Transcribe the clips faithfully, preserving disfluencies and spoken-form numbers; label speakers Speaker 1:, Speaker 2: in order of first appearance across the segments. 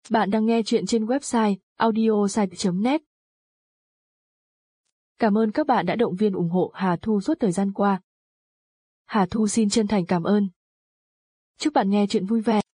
Speaker 1: Bạn đang nghe chuyện trên website audiosite chấm net. Cảm ơn các bạn đã động viên ủng hộ Hà Thu suốt thời gian qua. Hà Thu xin chân thành cảm ơn. Chúc bạn nghe chuyện vui vẻ.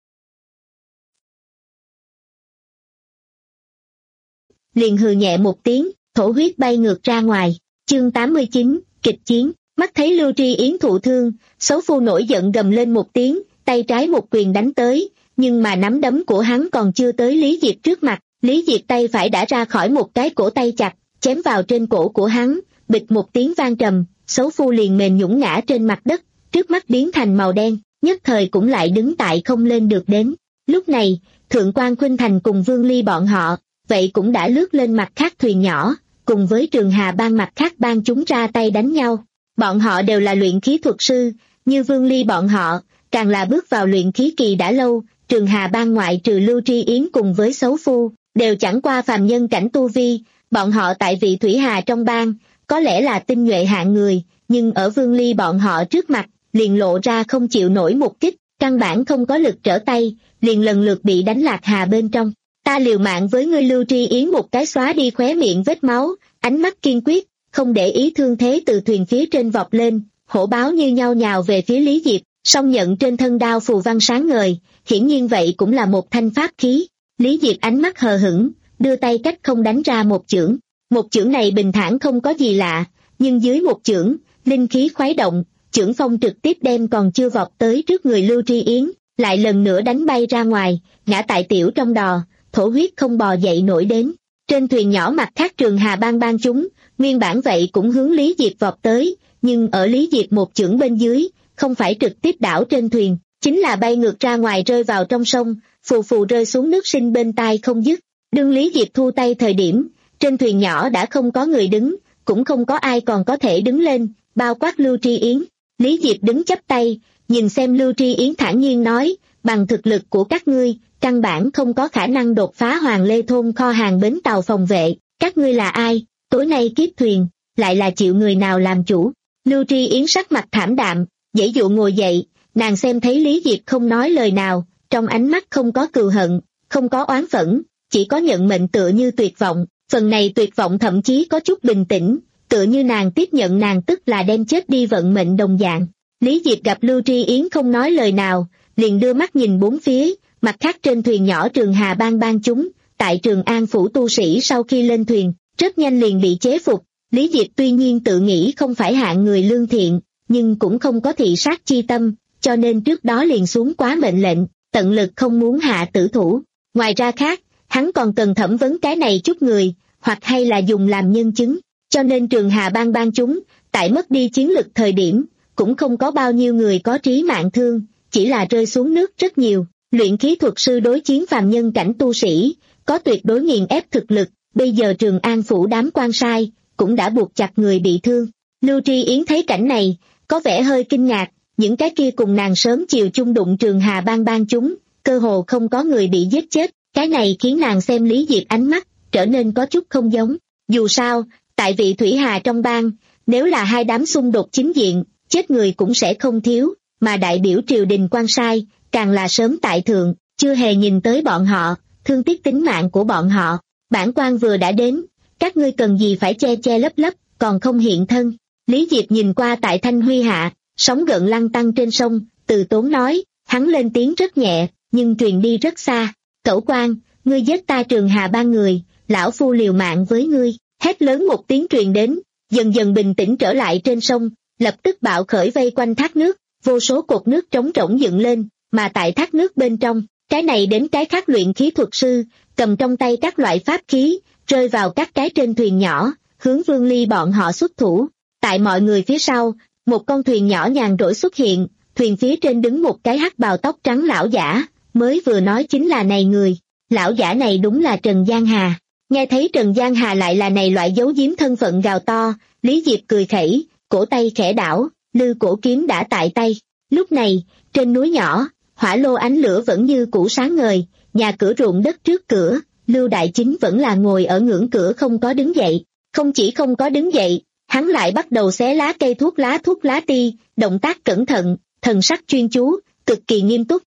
Speaker 2: Liền hừ nhẹ một tiếng, thổ huyết bay ngược ra ngoài. Chương tám mươi chín, kịch chiến. Mắt thấy Lưu Tri Yến thụ thương, xấu phu nổi giận gầm lên một tiếng, tay trái một quyền đánh tới, nhưng mà nắm đấm của hắn còn chưa tới Lý Diệp trước mặt, Lý Diệp tay phải đã ra khỏi một cái cổ tay chặt, chém vào trên cổ của hắn, bịch một tiếng vang trầm, xấu phu liền mềm nhũn ngã trên mặt đất, trước mắt biến thành màu đen, nhất thời cũng lại đứng tại không lên được đến. Lúc này, Thượng quan Khuynh Thành cùng Vương Ly bọn họ, vậy cũng đã lướt lên mặt khác thuyền nhỏ, cùng với Trường Hà Bang mặt khác bang chúng ra tay đánh nhau. Bọn họ đều là luyện khí thuật sư, như Vương Ly bọn họ, càng là bước vào luyện khí kỳ đã lâu. Trường Hà Bang ngoại trừ Lưu Tri Yến cùng với xấu phu, đều chẳng qua phàm nhân cảnh tu vi, bọn họ tại vị Thủy Hà trong bang, có lẽ là tinh nhuệ hạng người, nhưng ở Vương Ly bọn họ trước mặt, liền lộ ra không chịu nổi một kích, căn bản không có lực trở tay, liền lần lượt bị đánh lạc hà bên trong. Ta liều mạng với ngươi. Lưu Tri Yến một cái xóa đi khóe miệng vết máu, ánh mắt kiên quyết, không để ý thương thế từ thuyền phía trên vọt lên, hổ báo như nhau nhào về phía Lý Diệp, song nhận trên thân đao phù văn sáng ngời, hiển nhiên vậy cũng là một thanh pháp khí. Lý Diệp ánh mắt hờ hững, đưa tay cách không đánh ra một chưởng. Một chưởng này bình thản không có gì lạ, nhưng dưới một chưởng, linh khí khuấy động, chưởng phong trực tiếp đem còn chưa vọt tới trước người Lưu Tri Yến, lại lần nữa đánh bay ra ngoài, ngã tại tiểu trong đò, thổ huyết không bò dậy nổi đến. Trên thuyền nhỏ mặt khác Trường Hà Bang bang chúng, nguyên bản vậy cũng hướng Lý Diệp vọt tới, nhưng ở Lý Diệp một chưởng bên dưới, không phải trực tiếp đảo trên thuyền, chính là bay ngược ra ngoài rơi vào trong sông, phù phù rơi xuống nước sinh bên tai không dứt. Đương Lý Diệp thu tay thời điểm, trên thuyền nhỏ đã không có người đứng, cũng không có ai còn có thể đứng lên, bao quát Lưu Tri Yến. Lý Diệp đứng chắp tay, nhìn xem Lưu Tri Yến thản nhiên nói, bằng thực lực của các ngươi, căn bản không có khả năng đột phá Hoàng Lê Thôn kho hàng bến tàu phòng vệ, các ngươi là ai, tối nay kiếp thuyền, lại là chịu người nào làm chủ. Lưu Tri Yến sắc mặt thảm đạm, giãy dụ ngồi dậy, nàng xem thấy Lý Diệp không nói lời nào, trong ánh mắt không có cừu hận, không có oán phẫn, chỉ có nhận mệnh tựa như tuyệt vọng, phần này tuyệt vọng thậm chí có chút bình tĩnh, tựa như nàng tiếp nhận nàng tức là đem chết đi vận mệnh đồng dạng. Lý Diệp gặp Lưu Tri Yến không nói lời nào, liền đưa mắt nhìn bốn phía, mặt khác trên thuyền nhỏ Trường Hà Bang bang chúng, tại Trường An phủ tu sĩ sau khi lên thuyền, rất nhanh liền bị chế phục. Lý Diệp tuy nhiên tự nghĩ không phải hạng người lương thiện, nhưng cũng không có thị sát chi tâm, cho nên trước đó liền xuống quá mệnh lệnh, tận lực không muốn hạ tử thủ. Ngoài ra khác, hắn còn cần thẩm vấn cái này chút người, hoặc hay là dùng làm nhân chứng, cho nên Trường Hà Bang bang chúng, tại mất đi chiến lực thời điểm, cũng không có bao nhiêu người có trí mạng thương, chỉ là rơi xuống nước rất nhiều. Luyện khí thuật sư đối chiến phàm nhân cảnh tu sĩ, có tuyệt đối nghiền ép thực lực, bây giờ Trường An phủ đám quan sai, cũng đã buộc chặt người bị thương. Lưu Tri Yến thấy cảnh này, có vẻ hơi kinh ngạc, những cái kia cùng nàng sớm chiều chung đụng Trường Hà Bang bang chúng, cơ hồ không có người bị giết chết, cái này khiến nàng xem Lý Diệp ánh mắt, trở nên có chút không giống. Dù sao, tại vị Thủy Hà trong bang, nếu là hai đám xung đột chính diện, chết người cũng sẽ không thiếu, mà đại biểu triều đình quan sai, càng là sớm tại thượng, chưa hề nhìn tới bọn họ, thương tiếc tính mạng của bọn họ. Bản quan vừa đã đến, các ngươi cần gì phải che che lấp lấp, còn không hiện thân. Lý Diệp nhìn qua tại Thanh Huy hạ, sóng gợn lăn tăn trên sông, từ tốn nói, hắn lên tiếng rất nhẹ, nhưng truyền đi rất xa. Cẩu quan, ngươi giết ta Trường Hà Bang người, lão phu liều mạng với ngươi. Hét lớn một tiếng truyền đến, dần dần bình tĩnh trở lại trên sông, lập tức bạo khởi vây quanh thác nước, vô số cột nước trống rỗng dựng lên, mà tại thác nước bên trong, cái này đến cái khác luyện khí thuật sư, cầm trong tay các loại pháp khí, rơi vào các cái trên thuyền nhỏ, hướng Vương Ly bọn họ xuất thủ. Tại mọi người phía sau, một con thuyền nhỏ nhàn rỗi xuất hiện, thuyền phía trên đứng một cái hắc bào tóc trắng lão giả, mới vừa nói chính là này người. Lão giả này đúng là Trần Giang Hà. Nghe thấy Trần Giang Hà lại là này loại giấu giếm thân phận gào to, Lý Diệp cười khẩy, cổ tay khẽ đảo, lư cổ kiếm đã tại tay. Lúc này, trên núi nhỏ, hỏa lô ánh lửa vẫn như cũ sáng ngời, nhà cửa ruộng đất trước cửa, Lưu Đại Chính vẫn là ngồi ở ngưỡng cửa không có đứng dậy. Không chỉ không có đứng dậy, hắn lại bắt đầu xé lá cây thuốc lá thuốc lá ti, động tác cẩn thận, thần sắc chuyên chú, cực kỳ nghiêm túc.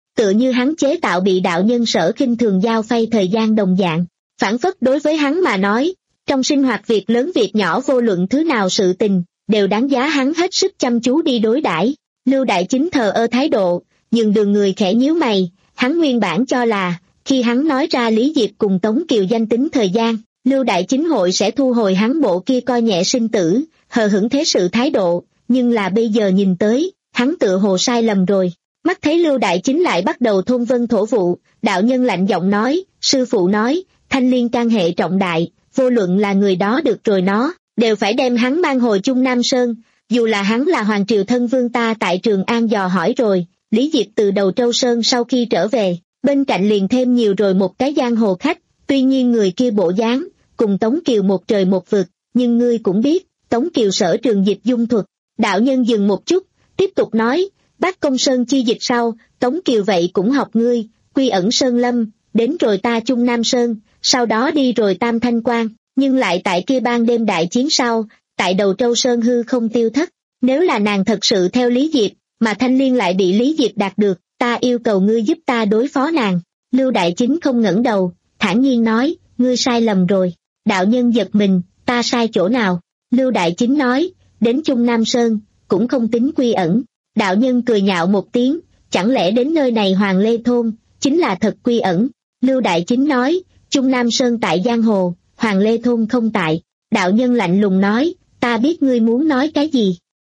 Speaker 2: tựa như hắn chế tạo bị đạo nhân sở khinh thường giao phay thời gian đồng dạng. Phản phất đối với hắn mà nói, trong sinh hoạt việc lớn việc nhỏ vô luận thứ nào sự tình, đều đáng giá hắn hết sức chăm chú đi đối đãi. Lưu Đại Chính thờ ơ thái độ, nhưng đường người khẽ nhíu mày, hắn nguyên bản cho là, khi hắn nói ra Lý Diệp cùng Tống Kiều danh tính thời gian, Lưu Đại Chính hội sẽ thu hồi hắn bộ kia coi nhẹ sinh tử, hờ hững thế sự thái độ, nhưng là bây giờ nhìn tới, hắn tựa hồ sai lầm rồi. Mắt thấy Lưu Đại Chính lại bắt đầu thôn vân thổ vụ, đạo nhân lạnh giọng nói, sư phụ nói, thanh liên can hệ trọng đại, vô luận là người đó được rồi nó, đều phải đem hắn mang hồi Trung Nam Sơn, dù là hắn là Hoàng Triều thân vương ta tại Trường An dò hỏi rồi. Lý Diệp từ Đầu Trâu Sơn sau khi trở về, bên cạnh liền thêm nhiều rồi một cái giang hồ khách, tuy nhiên người kia bộ dáng, cùng Tống Kiều một trời một vực, nhưng ngươi cũng biết, Tống Kiều sở trường dịch dung thuật. Đạo nhân dừng một chút, tiếp tục nói, Bác Công Sơn chi dịch sau, Tống Kiều vậy cũng học ngươi, quy ẩn Sơn Lâm, đến rồi ta Trung Nam Sơn, sau đó đi rồi Tam Thanh Quan, nhưng lại tại kia ban đêm đại chiến sau, tại Đầu Trâu Sơn hư không tiêu thất. Nếu là nàng thật sự theo Lý Diệp, mà Thanh Liên lại bị Lý Diệp đạt được, ta yêu cầu ngươi giúp ta đối phó nàng. Lưu Đại Chính không ngẩng đầu, thản nhiên nói, ngươi sai lầm rồi. Đạo nhân giật mình, ta sai chỗ nào? Lưu Đại Chính nói, đến Trung Nam Sơn, cũng không tính quy ẩn. Đạo nhân cười nhạo một tiếng, chẳng lẽ đến nơi này Hoàng Lê Thôn, chính là thật quy ẩn. Lưu Đại Chính nói, Trung Nam Sơn tại Giang Hồ, Hoàng Lê Thôn không tại. Đạo nhân lạnh lùng nói, ta biết ngươi muốn nói cái gì.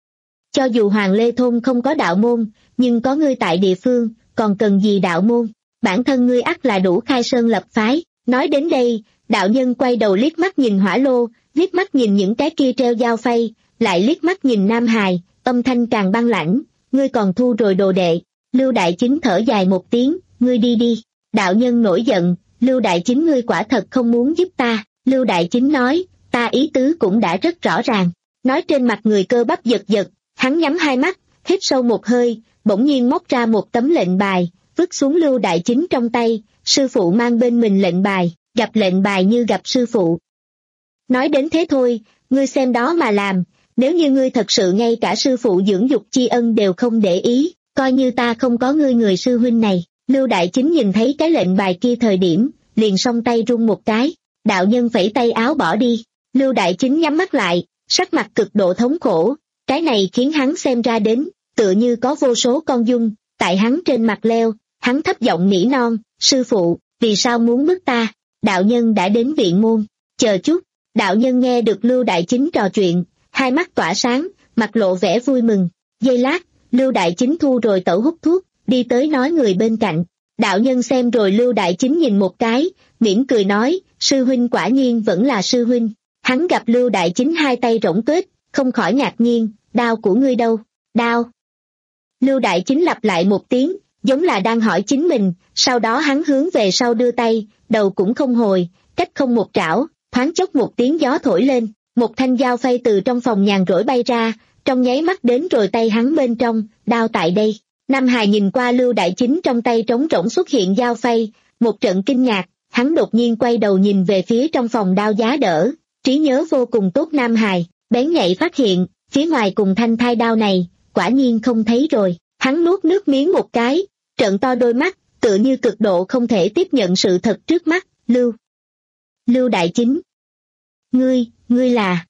Speaker 2: Cho dù Hoàng Lê Thôn không có đạo môn, nhưng có ngươi tại địa phương, còn cần gì đạo môn, bản thân ngươi ắt là đủ khai sơn lập phái. Nói đến đây, đạo nhân quay đầu liếc mắt nhìn Hỏa Lô, liếc mắt nhìn những cái kia treo dao phay, lại liếc mắt nhìn Nam Hài, âm thanh càng băng lãnh, ngươi còn thu rồi đồ đệ. Lưu Đại Chính thở dài một tiếng, ngươi đi đi. Đạo nhân nổi giận, Lưu Đại Chính ngươi quả thật không muốn giúp ta. Lưu Đại Chính nói, ta ý tứ cũng đã rất rõ ràng. Nói trên mặt người cơ bắp giật giật, hắn nhắm hai mắt, hít sâu một hơi, bỗng nhiên móc ra một tấm lệnh bài, vứt xuống Lưu Đại Chính trong tay, sư phụ mang bên mình lệnh bài, gặp lệnh bài như gặp sư phụ. Nói đến thế thôi, ngươi xem đó mà làm, nếu như ngươi thật sự ngay cả sư phụ dưỡng dục tri ân đều không để ý, coi như ta không có ngươi người sư huynh này. Lưu Đại Chính nhìn thấy cái lệnh bài kia thời điểm, liền song tay rung một cái, đạo nhân phẩy tay áo bỏ đi. Lưu Đại Chính nhắm mắt lại, sắc mặt cực độ thống khổ, cái này khiến hắn xem ra đến, tựa như có vô số con giun, tại hắn trên mặt leo, hắn thấp giọng nỉ non, sư phụ, vì sao muốn bức ta? Đạo nhân đã đến viện môn, chờ chút. Đạo nhân nghe được Lưu Đại Chính trò chuyện, hai mắt tỏa sáng, mặt lộ vẻ vui mừng. Giây lát, Lưu Đại Chính thu rồi tẩu hút thuốc, đi tới nói người bên cạnh. Đạo nhân xem rồi Lưu Đại Chính nhìn một cái, mỉm cười nói, sư huynh quả nhiên vẫn là sư huynh. Hắn gặp Lưu Đại Chính hai tay rỗng tuếch, không khỏi ngạc nhiên, đao của ngươi đâu? Đao. Lưu Đại Chính lặp lại một tiếng, giống là đang hỏi chính mình, sau đó hắn hướng về sau đưa tay, đầu cũng không hồi, cách không một trảo, thoáng chốc một tiếng gió thổi lên, một thanh dao phay từ trong phòng nhàn rỗi bay ra, trong nháy mắt đến rồi tay hắn bên trong, đao tại đây. Nam Hài nhìn qua Lưu Đại Chính trong tay trống rỗng xuất hiện dao phay, một trận kinh ngạc, hắn đột nhiên quay đầu nhìn về phía trong phòng đao giá đỡ, trí nhớ vô cùng tốt Nam Hài, bén nhạy phát hiện, phía ngoài cùng thanh thai đao này, quả nhiên không thấy rồi, hắn nuốt nước miếng một cái, trợn to đôi mắt, tựa như cực độ không thể tiếp nhận sự thật trước mắt. Lưu Lưu Đại Chính, ngươi, ngươi là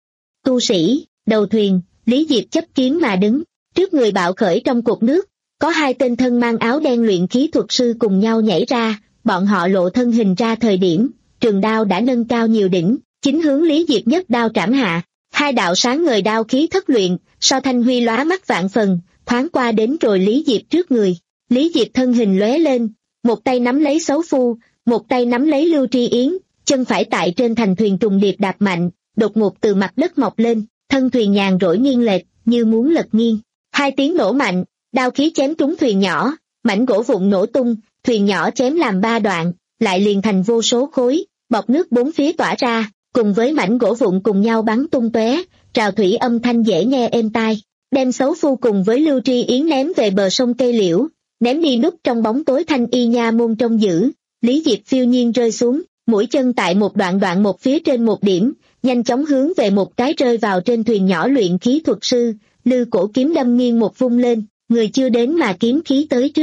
Speaker 2: tu sĩ. Đầu thuyền, Lý Diệp chấp kiếm mà đứng, trước người bạo khởi trong cột nước, có hai tên thân mang áo đen luyện khí thuật sư cùng nhau nhảy ra, bọn họ lộ thân hình ra thời điểm, trường đao đã nâng cao nhiều đỉnh, chính hướng Lý Diệp nhất đao trảm hạ. Hai đạo sáng ngời đao khí thất luyện, so thanh huy lóa mắt vạn phần, thoáng qua đến rồi Lý Diệp trước người. Lý Diệp thân hình lóe lên, một tay nắm lấy Xấu Phu, một tay nắm lấy Lưu Tri Yến, chân phải tại trên thành thuyền trùng điệp đạp mạnh, đột ngột từ mặt đất mọc lên, thân thuyền nhàn rỗi nghiêng lệch, như muốn lật nghiêng. Hai tiếng nổ mạnh, đao khí chém trúng thuyền nhỏ, mảnh gỗ vụn nổ tung, thuyền nhỏ chém làm ba đoạn, lại liền thành vô số khối, bọt nước bốn phía tỏa ra, cùng với mảnh gỗ vụn cùng nhau bắn tung tóe, trào thủy âm thanh dễ nghe êm tai. Đem Xấu Phu cùng với Lưu Tri Yến ném về bờ sông cây liễu, ném đi núp trong bóng tối thanh y nha môn trông giữ. Lý Diệp phiêu nhiên rơi xuống, mũi chân tại một đoạn đoạn một phía trên một điểm, nhanh chóng hướng về một cái rơi vào trên thuyền nhỏ luyện khí thuật sư, lư cổ kiếm đâm nghiêng một vung lên, người chưa đến mà kiếm khí tới trước.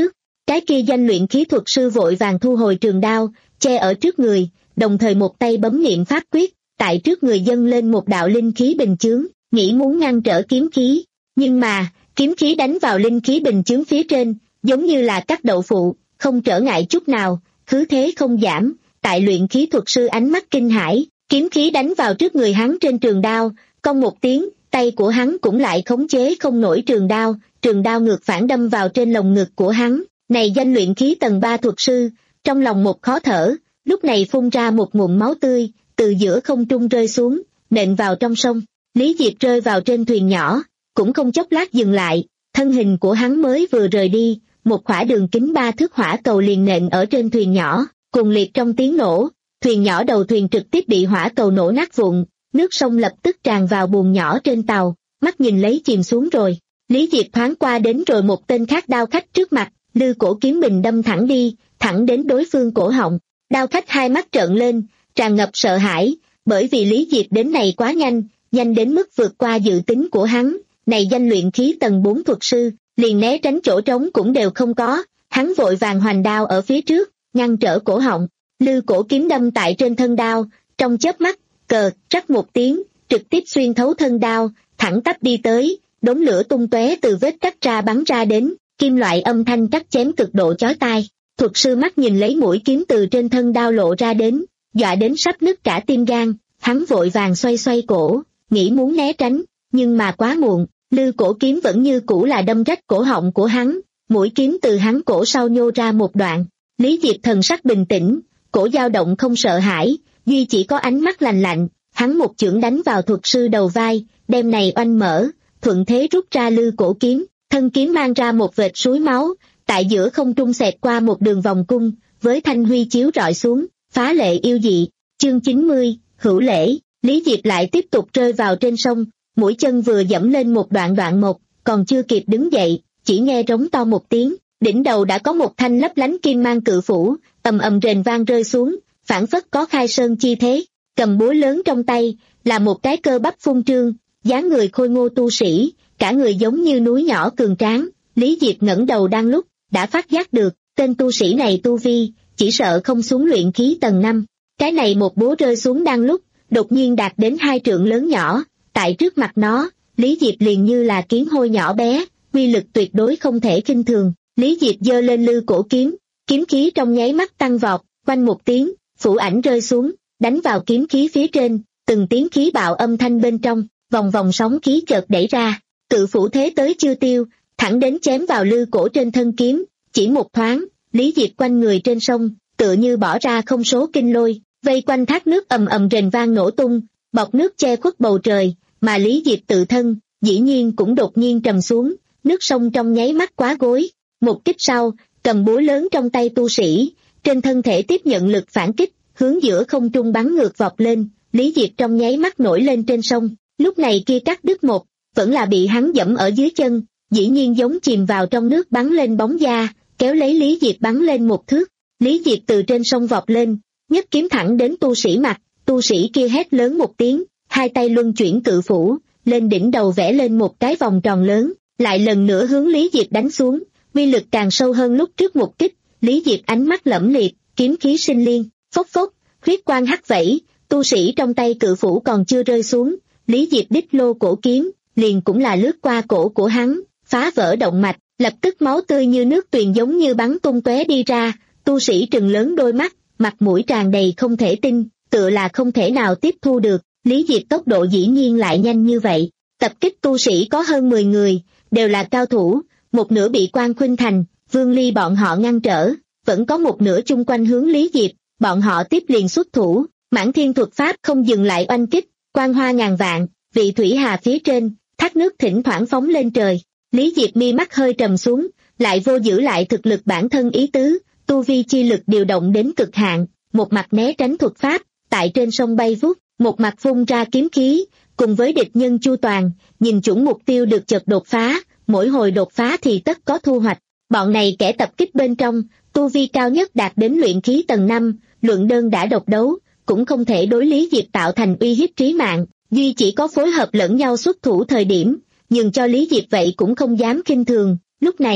Speaker 2: Cái kia danh luyện khí thuật sư vội vàng thu hồi trường đao, che ở trước người, đồng thời một tay bấm niệm pháp quyết, tại trước người dâng lên một đạo linh khí bình chướng, nghĩ muốn ngăn trở kiếm khí. Nhưng mà, kiếm khí đánh vào linh khí bình chướng phía trên, giống như là cắt đậu phụ, không trở ngại chút nào, cứ thế không giảm. Tại luyện khí thuật sư ánh mắt kinh hãi, kiếm khí đánh vào trước người hắn trên trường đao, cong một tiếng, tay của hắn cũng lại khống chế không nổi trường đao, trường đao ngược phản đâm vào trên lồng ngực của hắn. Này danh luyện khí tầng ba thuật sư, trong lòng một khó thở, lúc này phun ra một ngụm máu tươi, từ giữa không trung rơi xuống, nện vào trong sông. Lý Diệp rơi vào trên thuyền nhỏ, cũng không chốc lát dừng lại, thân hình của hắn mới vừa rời đi, một khỏa đường kính ba thước hỏa cầu liền nện ở trên thuyền nhỏ, cùng liệt trong tiếng nổ, thuyền nhỏ đầu thuyền trực tiếp bị hỏa cầu nổ nát vụn, nước sông lập tức tràn vào buồng nhỏ trên tàu, mắt nhìn lấy chìm xuống rồi. Lý Diệp thoáng qua đến rồi một tên khác đao khách trước mặt, lư cổ kiếm bình đâm thẳng đi, thẳng đến đối phương cổ họng. Đao khách hai mắt trợn lên, tràn ngập sợ hãi, bởi vì Lý Diệp đến này quá nhanh, nhanh đến mức vượt qua dự tính của hắn. Này danh luyện khí tầng bốn thuật sư, liền né tránh chỗ trống cũng đều không có, hắn vội vàng hoành đao ở phía trước, ngăn trở cổ họng. Lư cổ kiếm đâm tại trên thân đao, trong chớp mắt, cờ, rắc một tiếng, trực tiếp xuyên thấu thân đao, thẳng tắp đi tới, đốm lửa tung tóe từ vết cắt ra bắn ra đến, kim loại âm thanh cắt chém cực độ chói tai. Thuật sư mắt nhìn lấy mũi kiếm từ trên thân đao lộ ra đến, dọa đến sắp nứt cả tim gan, hắn vội vàng xoay xoay cổ, nghĩ muốn né tránh, nhưng mà quá muộn, lư cổ kiếm vẫn như cũ là đâm rách cổ họng của hắn, mũi kiếm từ hắn cổ sau nhô ra một đoạn. Lý Diệp thần sắc bình tĩnh, cổ dao động không sợ hãi, duy chỉ có ánh mắt lạnh lạnh, hắn một chưởng đánh vào thuật sư đầu vai, đem này oanh mở, thuận thế rút ra lư cổ kiếm, thân kiếm mang ra một vệt suối máu, tại giữa không trung xẹt qua một đường vòng cung, với thanh huy chiếu rọi xuống, phá lệ yêu dị. Chương chín mươi, hữu lễ. Lý Diệp lại tiếp tục rơi vào trên sông, mũi chân vừa dẫm lên một đoạn đoạn một, còn chưa kịp đứng dậy, chỉ nghe rống to một tiếng, đỉnh đầu đã có một thanh lấp lánh kim mang cự phủ, ầm ầm rền vang rơi xuống, phảng phất có khai sơn chi thế, cầm búa lớn trong tay, là một cái cơ bắp phun trương, dáng người khôi ngô tu sĩ, cả người giống như núi nhỏ cường tráng. Lý Diệp ngẩng đầu đang lúc, đã phát giác được, tên tu sĩ này tu vi, chỉ sợ không xuống luyện khí tầng năm. Cái này một búa rơi xuống đang lúc, đột nhiên đạt đến hai trượng lớn nhỏ, tại trước mặt nó, Lý Diệp liền như là kiến hôi nhỏ bé, uy lực tuyệt đối không thể khinh thường. Lý Diệp giơ lên lư cổ kiếm, kiếm khí trong nháy mắt tăng vọt, quanh một tiếng, phủ ảnh rơi xuống, đánh vào kiếm khí phía trên, từng tiếng khí bạo âm thanh bên trong, vòng vòng sóng khí chợt đẩy ra, tự phủ thế tới chưa tiêu, thẳng đến chém vào lư cổ trên thân kiếm, chỉ một thoáng, Lý Diệp quanh người trên sông, tựa như bỏ ra không số kinh lôi, vây quanh thác nước ầm ầm rền vang nổ tung, bọt nước che khuất bầu trời, mà Lý Diệp tự thân, dĩ nhiên cũng đột nhiên trầm xuống, nước sông trong nháy mắt quá gối. Một kích sau, cầm búa lớn trong tay tu sĩ, trên thân thể tiếp nhận lực phản kích, hướng giữa không trung bắn ngược vọt lên, Lý Diệp trong nháy mắt nổi lên trên sông, lúc này kia cắt đứt một, vẫn là bị hắn dẫm ở dưới chân, dĩ nhiên giống chìm vào trong nước bắn lên bóng da, kéo lấy Lý Diệp bắn lên một thước. Lý Diệp từ trên sông vọt lên, nhấc kiếm thẳng đến tu sĩ mặt, tu sĩ kia hét lớn một tiếng, hai tay luân chuyển cự phủ, lên đỉnh đầu vẽ lên một cái vòng tròn lớn, lại lần nữa hướng Lý Diệp đánh xuống, uy lực càng sâu hơn lúc trước một kích. Lý Diệp ánh mắt lẫm liệt, kiếm khí sinh liên, phốc phốc, huyết quang hắt vẫy, tu sĩ trong tay cự phủ còn chưa rơi xuống, Lý Diệp đích lô cổ kiếm, liền cũng là lướt qua cổ của hắn, phá vỡ động mạch, lập tức máu tươi như nước tuyền giống như bắn tung tóe đi ra, tu sĩ trừng lớn đôi mắt, mặt mũi tràn đầy không thể tin, tựa là không thể nào tiếp thu được, Lý Diệp tốc độ dĩ nhiên lại nhanh như vậy. Tập kích tu sĩ có hơn mười người, đều là cao thủ, một nửa bị Quan Khuynh Thành, Vương Ly bọn họ ngăn trở, vẫn có một nửa chung quanh hướng Lý Diệp, bọn họ tiếp liền xuất thủ, Mãn Thiên thuật pháp không dừng lại oanh kích, quang hoa ngàn vạn, vị thủy hà phía trên, thác nước thỉnh thoảng phóng lên trời. Lý Diệp mi mắt hơi trầm xuống, lại vô giữ lại thực lực bản thân ý tứ, tu vi chi lực điều động đến cực hạn, một mặt né tránh thuật pháp, tại trên sông bay vút, một mặt vung ra kiếm khí, cùng với địch nhân chu toàn, nhìn chuẩn mục tiêu được chợt đột phá, mỗi hồi đột phá thì tất có thu hoạch. Bọn này kẻ tập kích bên trong, tu vi cao nhất đạt đến luyện khí tầng năm, luận đơn đã độc đấu, cũng không thể đối Lý Diệp tạo thành uy hiếp trí mạng, duy chỉ có phối hợp lẫn nhau xuất thủ thời điểm, nhưng cho Lý Diệp vậy cũng không dám khinh thường. Lúc này,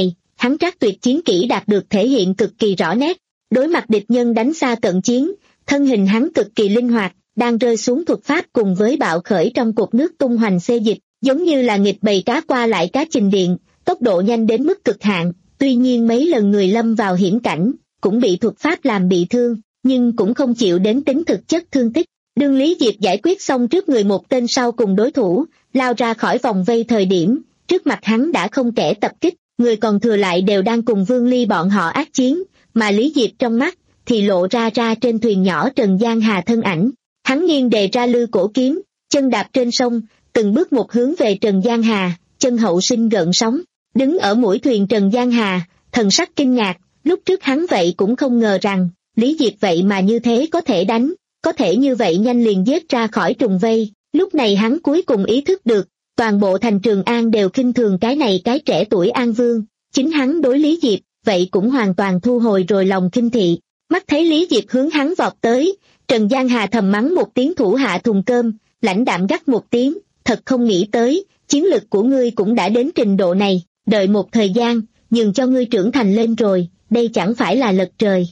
Speaker 2: hắn trác tuyệt chiến kỹ đạt được thể hiện cực kỳ rõ nét. Đối mặt địch nhân đánh xa cận chiến, thân hình hắn cực kỳ linh hoạt, đang rơi xuống thuật pháp cùng với bạo khởi trong cột nước tung hoành xê dịch, giống như là nghịch bầy cá qua lại cá trình điện, tốc độ nhanh đến mức cực hạn. Tuy nhiên mấy lần người lâm vào hiểm cảnh, cũng bị thuật pháp làm bị thương, nhưng cũng không chịu đến tính thực chất thương tích. Đương Lý Diệp giải quyết xong trước người một tên sau cùng đối thủ, lao ra khỏi vòng vây thời điểm, trước mặt hắn đã không kẻ tập kích, người còn thừa lại đều đang cùng Vương Ly bọn họ ác chiến, mà Lý Diệp trong mắt thì lộ ra ra trên thuyền nhỏ Trần Giang Hà thân ảnh. Hắn nghiêng đề ra lư cổ kiếm, chân đạp trên sông, từng bước một hướng về Trần Giang Hà, chân hậu sinh gợn sóng, đứng ở mũi thuyền Trần Giang Hà, thần sắc kinh ngạc, lúc trước hắn vậy cũng không ngờ rằng, Lý Diệp vậy mà như thế có thể đánh, có thể như vậy nhanh liền giết ra khỏi trùng vây. Lúc này hắn cuối cùng ý thức được, toàn bộ thành Trường An đều khinh thường cái này cái trẻ tuổi An Vương, chính hắn đối Lý Diệp, vậy cũng hoàn toàn thu hồi rồi lòng khinh thị. Mắt thấy Lý Diệp hướng hắn vọt tới, Trần Giang Hà thầm mắng một tiếng thủ hạ thùng cơm, lãnh đạm gắt một tiếng, thật không nghĩ tới, chiến lực của ngươi cũng đã đến trình độ này, đợi một thời gian, nhường cho ngươi trưởng thành lên rồi, đây chẳng phải là lật trời.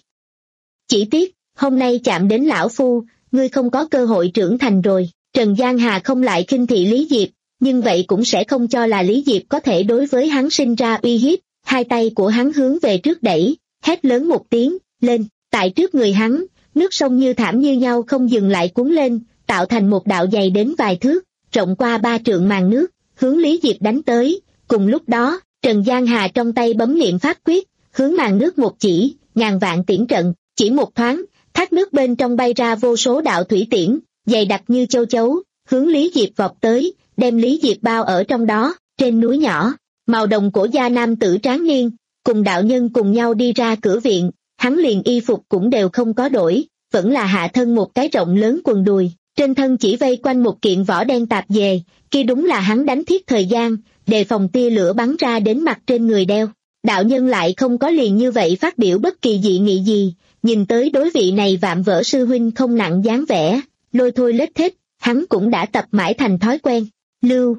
Speaker 2: Chỉ tiếc, hôm nay chạm đến lão phu, ngươi không có cơ hội trưởng thành rồi. Trần Giang Hà không lại khinh thị Lý Diệp, nhưng vậy cũng sẽ không cho là Lý Diệp có thể đối với hắn sinh ra uy hiếp, hai tay của hắn hướng về trước đẩy, hét lớn một tiếng, lên, tại trước người hắn, nước sông như thảm như nhau không dừng lại cuốn lên, tạo thành một đạo dày đến vài thước, rộng qua ba trượng màn nước, hướng Lý Diệp đánh tới. Cùng lúc đó, Trần Giang Hà trong tay bấm niệm pháp quyết, hướng màn nước một chỉ, ngàn vạn tiễn trận, chỉ một thoáng, thác nước bên trong bay ra vô số đạo thủy tiễn, dày đặc như châu chấu, hướng Lý Diệp vọt tới, đem Lý Diệp bao ở trong đó. Trên núi nhỏ, màu đồng cổ da nam tử tráng niên, cùng đạo nhân cùng nhau đi ra cửa viện, hắn liền y phục cũng đều không có đổi, vẫn là hạ thân một cái rộng lớn quần đùi, trên thân chỉ vây quanh một kiện vỏ đen tạp dề, kia đúng là hắn đánh thiết thời gian, đề phòng tia lửa bắn ra đến mặt trên người đeo. Đạo nhân lại không có liền như vậy phát biểu bất kỳ dị nghị gì, nhìn tới đối vị này vạm vỡ sư huynh không nặng dáng vẻ, lôi thôi lết thết, hắn cũng đã tập mãi thành thói quen. Lưu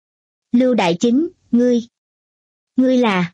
Speaker 2: Lưu Đại Chính, ngươi Ngươi là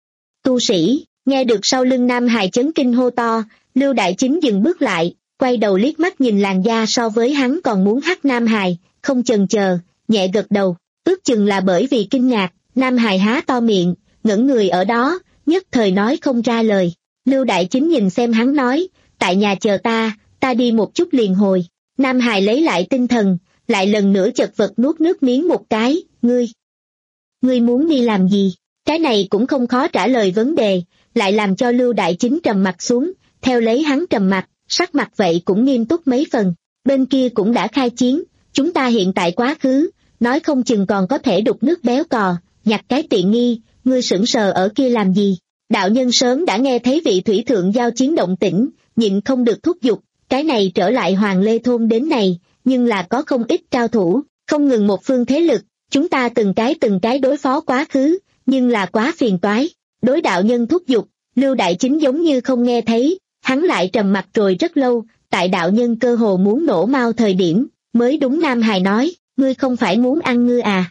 Speaker 2: tu sĩ. Nghe được sau lưng Nam Hải chấn kinh hô to, Lưu Đại Chính dừng bước lại, quay đầu liếc mắt nhìn làn da so với hắn còn muốn hắc Nam Hải, không chần chờ, nhẹ gật đầu. Ước chừng là bởi vì kinh ngạc, Nam Hải há to miệng, ngẩn người ở đó, nhất thời nói không ra lời. Lưu Đại Chính nhìn xem hắn nói, tại nhà chờ ta, ta đi một chút liền hồi. Nam Hải lấy lại tinh thần, lại lần nữa chật vật nuốt nước miếng một cái, ngươi. Ngươi muốn đi làm gì? Cái này cũng không khó trả lời vấn đề, lại làm cho Lưu Đại Chính trầm mặt xuống, theo lấy hắn trầm mặt, sắc mặt vậy cũng nghiêm túc mấy phần. Bên kia cũng đã khai chiến, chúng ta hiện tại quá khứ, nói không chừng còn có thể đục nước béo cò, nhặt cái tiện nghi, ngươi sững sờ ở kia làm gì? Đạo nhân sớm đã nghe thấy vị thủy thượng giao chiến động tĩnh, nhịn không được thúc giục, cái này trở lại Hoàng Lê Thôn đến này, nhưng là có không ít cao thủ, không ngừng một phương thế lực, chúng ta từng cái từng cái đối phó quá khứ, nhưng là quá phiền toái. Đối đạo nhân thúc giục, Lưu Đại Chính giống như không nghe thấy, hắn lại trầm mặt rồi rất lâu, tại đạo nhân cơ hồ muốn nổ mau thời điểm, mới đúng Nam Hải nói, ngươi không phải muốn ăn ngư à?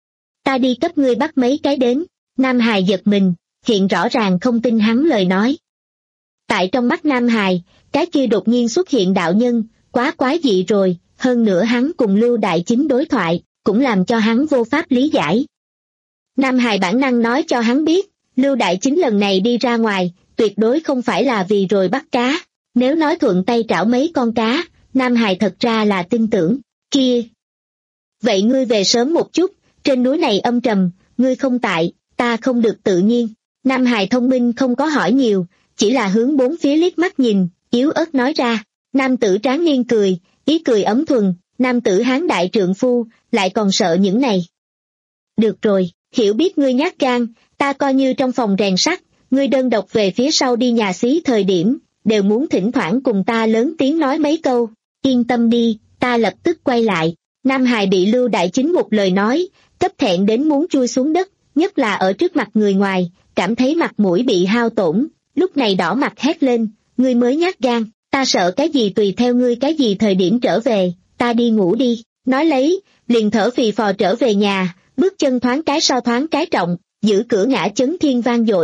Speaker 2: Ta đi cấp ngươi bắt mấy cái đến. Nam Hải giật mình, hiện rõ ràng không tin hắn lời nói. Tại trong mắt Nam Hải, cái kia đột nhiên xuất hiện đạo nhân, quá quái dị rồi, hơn nữa hắn cùng Lưu Đại Chính đối thoại, cũng làm cho hắn vô pháp lý giải. Nam Hải bản năng nói cho hắn biết, Lưu Đại Chính lần này đi ra ngoài, tuyệt đối không phải là vì rồi bắt cá. Nếu nói thuận tay trảo mấy con cá, Nam Hải thật ra là tin tưởng. Kia! Vậy ngươi về sớm một chút, trên núi này âm trầm, ngươi không tại, ta không được tự nhiên. Nam Hải thông minh không có hỏi nhiều, chỉ là hướng bốn phía liếc mắt nhìn, yếu ớt nói ra. Nam tử tráng niên cười, ý cười ấm thuần, nam tử hán đại trượng phu, lại còn sợ những này. Được rồi, hiểu biết ngươi nhát gan, ta coi như trong phòng rèn sắt, ngươi đơn độc về phía sau đi nhà xí thời điểm, đều muốn thỉnh thoảng cùng ta lớn tiếng nói mấy câu. Yên tâm đi, ta lập tức quay lại. Nam Hải bị Lưu Đại Chính một lời nói, cấp thẹn đến muốn chui xuống đất, nhất là ở trước mặt người ngoài, cảm thấy mặt mũi bị hao tổn, lúc này đỏ mặt hét lên, ngươi mới nhát gan, ta sợ cái gì tùy theo ngươi cái gì thời điểm trở về, ta đi ngủ đi. Nói lấy, liền thở phì phò trở về nhà, bước chân thoáng cái sau thoáng cái trọng, giữ cửa ngã chấn thiên vang dội.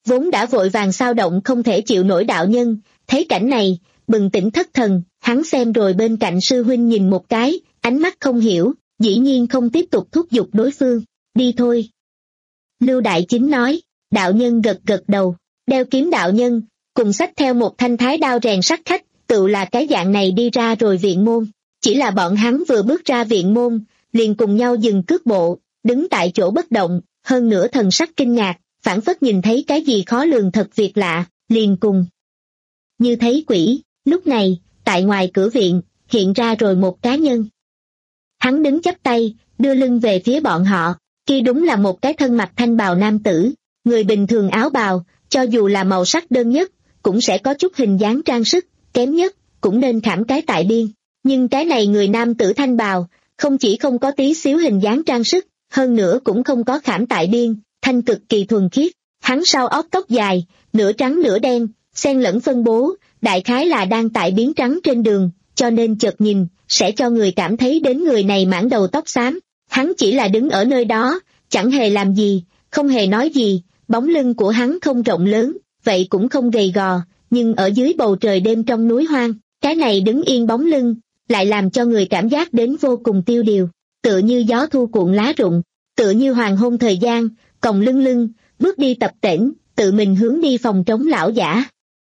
Speaker 2: vốn đã vội vàng sao động không thể chịu nổi đạo nhân, thấy cảnh này, bừng tỉnh thất thần, hắn xem rồi bên cạnh sư huynh nhìn một cái, ánh mắt không hiểu, dĩ nhiên không tiếp tục thúc giục đối phương, đi thôi. Lưu Đại Chính nói, đạo nhân gật gật đầu, đeo kiếm đạo nhân, cùng xách theo một thanh thái đao rèn sắt khách, tự là cái dạng này đi ra rồi viện môn, chỉ là bọn hắn vừa bước ra viện môn, liền cùng nhau dừng cước bộ, đứng tại chỗ bất động, hơn nữa thần sắc kinh ngạc, phảng phất nhìn thấy cái gì khó lường thật việc lạ, liền cùng như thấy quỷ. Lúc này, tại ngoài cửa viện, hiện ra rồi một cá nhân. Hắn đứng chắp tay, đưa lưng về phía bọn họ, kia đúng là một cái thân mặc thanh bào nam tử, người bình thường áo bào, cho dù là màu sắc đơn nhất, cũng sẽ có chút hình dáng trang sức, kém nhất, cũng nên khảm cái tại biên. Nhưng cái này người nam tử thanh bào, không chỉ không có tí xíu hình dáng trang sức, hơn nữa cũng không có khảm tại biên, thanh cực kỳ thuần khiết, hắn sau óc tóc dài, nửa trắng nửa đen, xen lẫn phân bố, đại khái là đang tại biến trắng trên đường, cho nên chợt nhìn, sẽ cho người cảm thấy đến người này mảng đầu tóc xám. Hắn chỉ là đứng ở nơi đó, chẳng hề làm gì, không hề nói gì, bóng lưng của hắn không rộng lớn, vậy cũng không gầy gò, nhưng ở dưới bầu trời đêm trong núi hoang, cái này đứng yên bóng lưng, lại làm cho người cảm giác đến vô cùng tiêu điều, tựa như gió thu cuộn lá rụng, tựa như hoàng hôn thời gian, còng lưng lưng, bước đi tập tễnh, tự mình hướng đi phòng trống lão giả.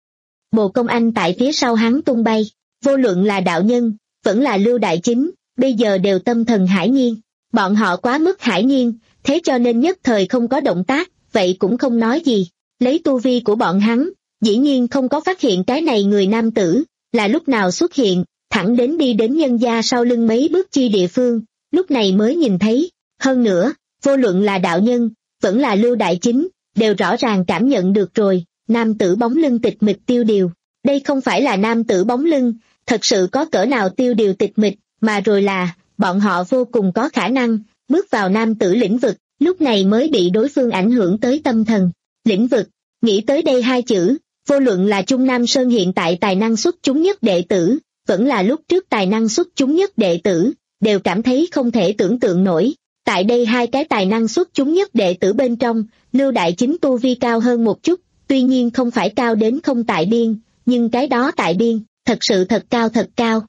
Speaker 2: Bồ Công Anh tại phía sau hắn tung bay, vô luận là đạo nhân, vẫn là Lưu Đại Chính, bây giờ đều tâm thần hải nhiên, bọn họ quá mức hải nhiên, thế cho nên nhất thời không có động tác, vậy cũng không nói gì, lấy tu vi của bọn hắn, dĩ nhiên không có phát hiện cái này người nam tử, là lúc nào xuất hiện, thẳng đến đi đến nhân gia sau lưng mấy bước chi địa phương, lúc này mới nhìn thấy, hơn nữa, vô luận là đạo nhân, vẫn là Lưu Đại Chính, đều rõ ràng cảm nhận được rồi, nam tử bóng lưng tịch mịch tiêu điều, đây không phải là nam tử bóng lưng, thật sự có cỡ nào tiêu điều tịch mịch, mà rồi là, bọn họ vô cùng có khả năng, bước vào nam tử lĩnh vực, lúc này mới bị đối phương ảnh hưởng tới tâm thần. Lĩnh vực, nghĩ tới đây hai chữ, vô luận là Trung Nam Sơn hiện tại tài năng xuất chúng nhất đệ tử, vẫn là lúc trước tài năng xuất chúng nhất đệ tử, đều cảm thấy không thể tưởng tượng nổi. Tại đây hai cái tài năng xuất chúng nhất đệ tử bên trong, Lưu Đại Chính tu vi cao hơn một chút, tuy nhiên không phải cao đến không tại biên, nhưng cái đó tại biên, thật sự thật cao thật cao.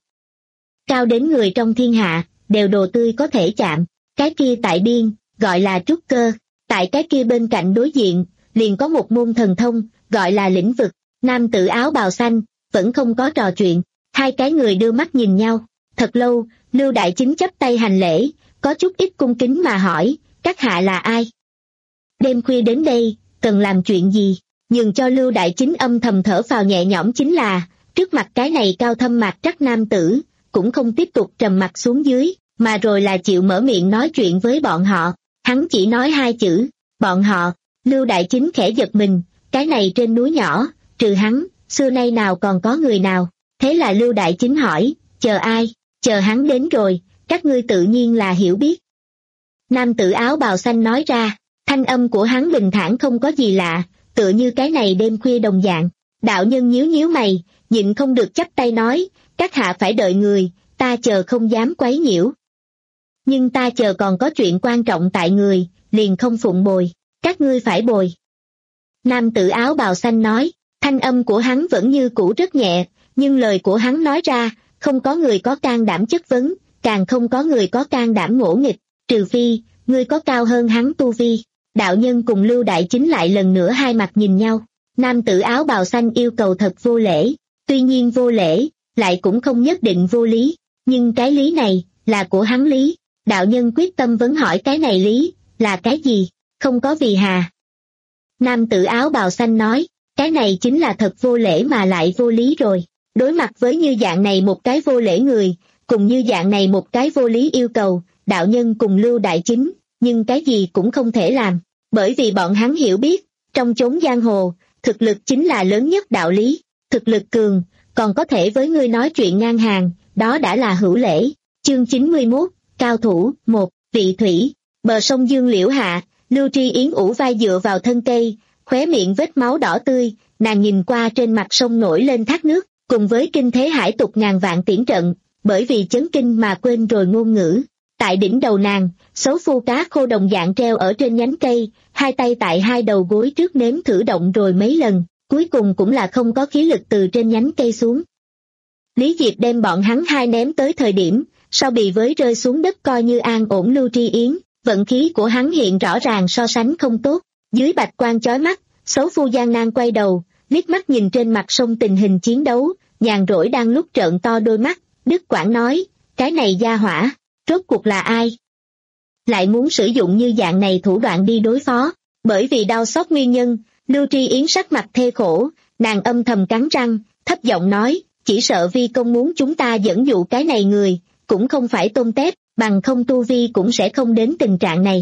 Speaker 2: Cao đến người trong thiên hạ, đều đồ tươi có thể chạm, cái kia tại biên, gọi là trúc cơ, tại cái kia bên cạnh đối diện, liền có một môn thần thông, gọi là lĩnh vực, nam tử áo bào xanh, vẫn không có trò chuyện, hai cái người đưa mắt nhìn nhau, thật lâu, Lưu Đại Chính chắp tay hành lễ, có chút ít cung kính mà hỏi, các hạ là ai? Đêm khuya đến đây, cần làm chuyện gì? Nhưng cho Lưu Đại Chính âm thầm thở phào nhẹ nhõm chính là, trước mặt cái này cao thâm mạc trắc nam tử, cũng không tiếp tục trầm mặt xuống dưới, mà rồi là chịu mở miệng nói chuyện với bọn họ. Hắn chỉ nói hai chữ, bọn họ. Lưu Đại Chính khẽ giật mình, cái này trên núi nhỏ, trừ hắn, xưa nay nào còn có người nào. Thế là Lưu Đại Chính hỏi, chờ ai? Chờ hắn đến rồi, các ngươi tự nhiên là hiểu biết. Nam tử áo bào xanh nói ra, thanh âm của hắn bình thản không có gì lạ, tựa như cái này đêm khuya đồng dạng. Đạo nhân nhíu nhíu mày, nhịn không được chắp tay nói, các hạ phải đợi người, ta chờ không dám quấy nhiễu. Nhưng ta chờ còn có chuyện quan trọng tại người, liền không phụng bồi, các ngươi phải bồi. Nam tử áo bào xanh nói, thanh âm của hắn vẫn như cũ rất nhẹ, nhưng lời của hắn nói ra, không có người có can đảm chất vấn, càng không có người có can đảm ngỗ nghịch, trừ phi, ngươi có cao hơn hắn tu vi. Đạo nhân cùng Lưu Đại Chính lại lần nữa hai mặt nhìn nhau, nam tử áo bào xanh yêu cầu thật vô lễ, tuy nhiên vô lễ, lại cũng không nhất định vô lý, nhưng cái lý này, là của hắn lý. Đạo nhân quyết tâm vấn hỏi cái này lý, là cái gì, không có vì hà. Nam tử áo bào xanh nói, cái này chính là thật vô lễ mà lại vô lý rồi. Đối mặt với như dạng này một cái vô lễ người, cùng như dạng này một cái vô lý yêu cầu, đạo nhân cùng Lưu Đại Chính, nhưng cái gì cũng không thể làm, bởi vì bọn hắn hiểu biết, trong chốn giang hồ, thực lực chính là lớn nhất đạo lý, thực lực cường, còn có thể với ngươi nói chuyện ngang hàng, đó đã là hữu lễ. Chương chín mươi mốt, Cao thủ, một, Vị Thủy, bờ sông Dương Liễu hạ, Lưu Tri Yến ủ vai dựa vào thân cây, khóe miệng vết máu đỏ tươi, nàng nhìn qua trên mặt sông nổi lên thác nước, cùng với kinh thế hải tục ngàn vạn tiễn trận, bởi vì chấn kinh mà quên rồi ngôn ngữ. Tại đỉnh đầu nàng, xấu phu cá khô đồng dạng treo ở trên nhánh cây, hai tay tại hai đầu gối trước nếm thử động rồi mấy lần, cuối cùng cũng là không có khí lực từ trên nhánh cây xuống. Lý Diệp đem bọn hắn hai ném tới thời điểm, sau bị với rơi xuống đất coi như an ổn Lưu Tri Yến, vận khí của hắn hiện rõ ràng so sánh không tốt, dưới bạch quang chói mắt, xấu phu gian nan quay đầu, liếc mắt nhìn trên mặt sông tình hình chiến đấu, nhàn rỗi đang lúc trợn to đôi mắt, Đức Quảng nói, cái này gia hỏa, rốt cuộc là ai? Lại muốn sử dụng như dạng này thủ đoạn đi đối phó, bởi vì đau xót nguyên nhân, Lưu Tri Yến sắc mặt thê khổ, nàng âm thầm cắn răng, thấp giọng nói, chỉ sợ vi công muốn chúng ta dẫn dụ cái này người, cũng không phải Tôn Tép, bằng không tu vi cũng sẽ không đến tình trạng này.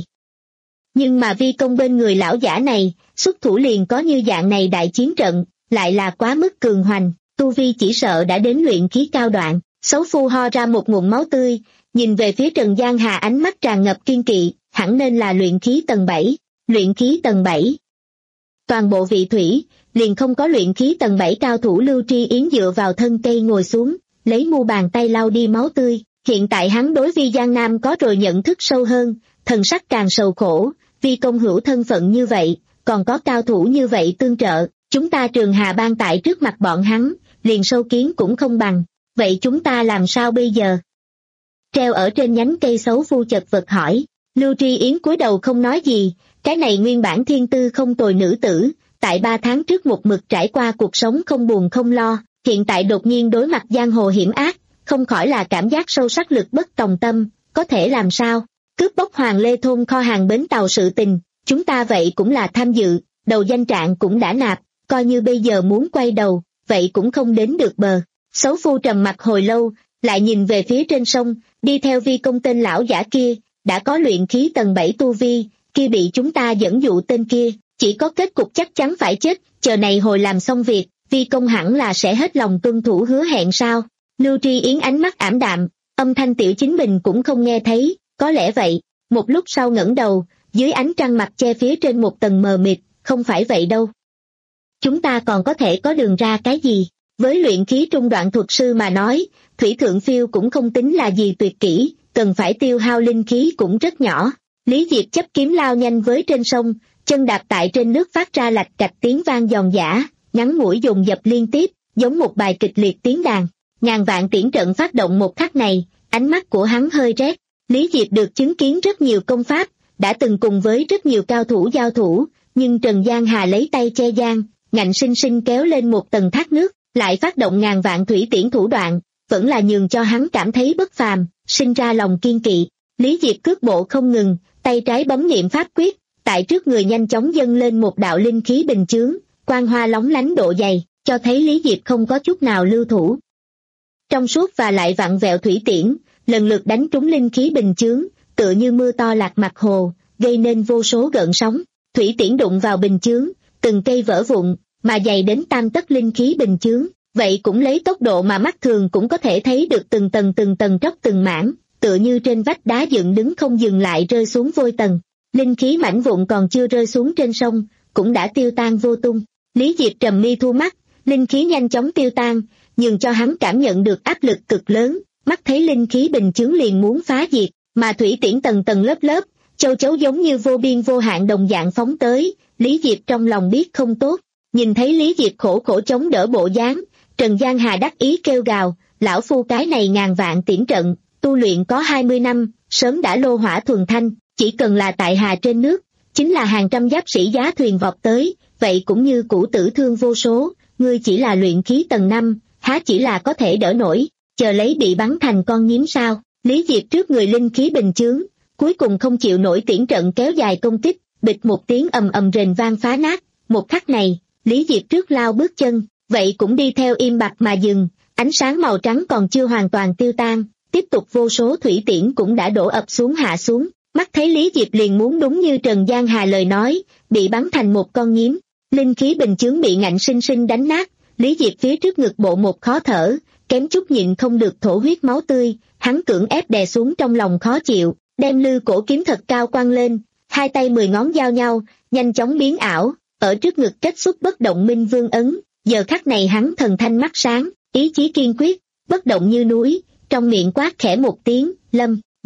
Speaker 2: Nhưng mà vi công bên người lão giả này, xuất thủ liền có như dạng này đại chiến trận, lại là quá mức cường hoành, tu vi chỉ sợ đã đến luyện khí cao đoạn, xấu phu ho ra một ngụm máu tươi, nhìn về phía Trần Giang Hà ánh mắt tràn ngập kiên kỵ, hẳn nên là luyện khí tầng bảy, luyện khí tầng bảy. Toàn bộ vị thủy, liền không có luyện khí tầng bảy cao thủ. Lưu Tri Yến dựa vào thân cây ngồi xuống, lấy mu bàn tay lau đi máu tươi, hiện tại hắn đối Vi Giang Nam có rồi nhận thức sâu hơn, thần sắc càng sầu khổ, Vi công hữu thân phận như vậy, còn có cao thủ như vậy tương trợ, chúng ta Trường Hà Bang tại trước mặt bọn hắn, liền sâu kiến cũng không bằng, vậy chúng ta làm sao bây giờ? Treo ở trên nhánh cây xấu phu chật vật hỏi, Lưu Tri Yến cúi đầu không nói gì, cái này nguyên bản thiên tư không tồi nữ tử, tại ba tháng trước một mực trải qua cuộc sống không buồn không lo, hiện tại đột nhiên đối mặt giang hồ hiểm ác, không khỏi là cảm giác sâu sắc lực bất tòng tâm, có thể làm sao? Cướp bóc Hoàng Lê Thôn kho hàng bến tàu sự tình, chúng ta vậy cũng là tham dự, đầu danh trạng cũng đã nạp, coi như bây giờ muốn quay đầu, vậy cũng không đến được bờ. Xấu phu trầm mặt hồi lâu, lại nhìn về phía trên sông, đi theo vi công tên lão giả kia, đã có luyện khí tầng bảy tu vi, kia bị chúng ta dẫn dụ tên kia, chỉ có kết cục chắc chắn phải chết, chờ này hồi làm xong việc, vi công hẳn là sẽ hết lòng tuân thủ hứa hẹn sao? Lưu Tri Yến ánh mắt ảm đạm, âm thanh tiểu chính mình cũng không nghe thấy, có lẽ vậy. Một lúc sau ngẩng đầu, dưới ánh trăng mặt che phía trên một tầng mờ mịt, không phải vậy đâu. Chúng ta còn có thể có đường ra cái gì? Với luyện khí trung đoạn thuật sư mà nói, thủy thượng phiêu cũng không tính là gì tuyệt kỹ, cần phải tiêu hao linh khí cũng rất nhỏ. Lý Diệp chấp kiếm lao nhanh với trên sông, chân đạp tại trên nước phát ra lạch cạch tiếng vang giòn giã, ngắn ngủi dồn dập liên tiếp, giống một bài kịch liệt tiếng đàn. Ngàn vạn tiễn trận phát động một khắc này, ánh mắt của hắn hơi rét. Lý Diệp được chứng kiến rất nhiều công pháp, đã từng cùng với rất nhiều cao thủ giao thủ, nhưng Trần Giang Hà lấy tay che giang, ngạnh sinh sinh kéo lên một tầng thác nước, lại phát động ngàn vạn thủy tiễn thủ đoạn, vẫn là nhường cho hắn cảm thấy bất phàm, sinh ra lòng kiên kỵ. Lý Diệp cước bộ không ngừng, tay trái bấm niệm pháp quyết, tại trước người nhanh chóng dâng lên một đạo linh khí bình chướng, quang hoa lóng lánh độ dày, cho thấy Lý Diệp không có chút nào lưu thủ. Trong suốt và lại vặn vẹo thủy tiễn, lần lượt đánh trúng linh khí bình chướng, tựa như mưa to lạc mặt hồ, gây nên vô số gợn sóng. Thủy tiễn đụng vào bình chướng, từng cây vỡ vụn, mà dày đến tam tấc linh khí bình chướng, vậy cũng lấy tốc độ mà mắt thường cũng có thể thấy được từng tầng từng tầng tróc từng mảng, tựa như trên vách đá dựng đứng không dừng lại rơi xuống vôi tầng. Linh khí mảnh vụn còn chưa rơi xuống trên sông, cũng đã tiêu tan vô tung. Lý Diệp trầm mi thu mắt, linh khí nhanh chóng tiêu tan, nhưng cho hắn cảm nhận được áp lực cực lớn, mắt thấy linh khí bình chướng liền muốn phá diệt, mà thủy tiễn tầng tầng lớp lớp, châu chấu giống như vô biên vô hạn đồng dạng phóng tới. Lý Diệp trong lòng biết không tốt, nhìn thấy Lý Diệp khổ khổ chống đỡ bộ dáng, Trần Giang Hà đắc ý kêu gào, lão phu cái này ngàn vạn tiễn trận, tu luyện có hai mươi năm, sớm đã lô hỏa thuần thanh, chỉ cần là tại hà trên nước, chính là hàng trăm giáp sĩ giá thuyền vọt tới, vậy cũng như cũ tử thương vô số, ngươi chỉ là luyện khí tầng năm, há chỉ là có thể đỡ nổi, chờ lấy bị bắn thành con nhím sao? Lý Diệp trước người linh khí bình chướng, cuối cùng không chịu nổi tiễn trận kéo dài công kích, bịch một tiếng ầm ầm rền vang phá nát, một khắc này, Lý Diệp trước lao bước chân, vậy cũng đi theo im bặt mà dừng, ánh sáng màu trắng còn chưa hoàn toàn tiêu tan, tiếp tục vô số thủy tiễn cũng đã đổ ập xuống hạ xuống, mắt thấy Lý Diệp liền muốn đúng như Trần Giang Hà lời nói, bị bắn thành một con nhím, linh khí bình chướng bị ngạnh sinh sinh đánh nát, Lý Diệp phía trước ngực bộ một khó thở, kém chút nhịn không được thổ huyết máu tươi, hắn cưỡng ép đè xuống trong lòng khó chịu, đem lư cổ kiếm thật cao quăng lên, hai tay mười ngón giao nhau, nhanh chóng biến ảo, ở trước ngực kết xuất bất động minh vương ấn, giờ khắc này hắn thần thanh mắt sáng, ý chí kiên quyết, bất động như núi, trong miệng quát khẽ một tiếng, lâm,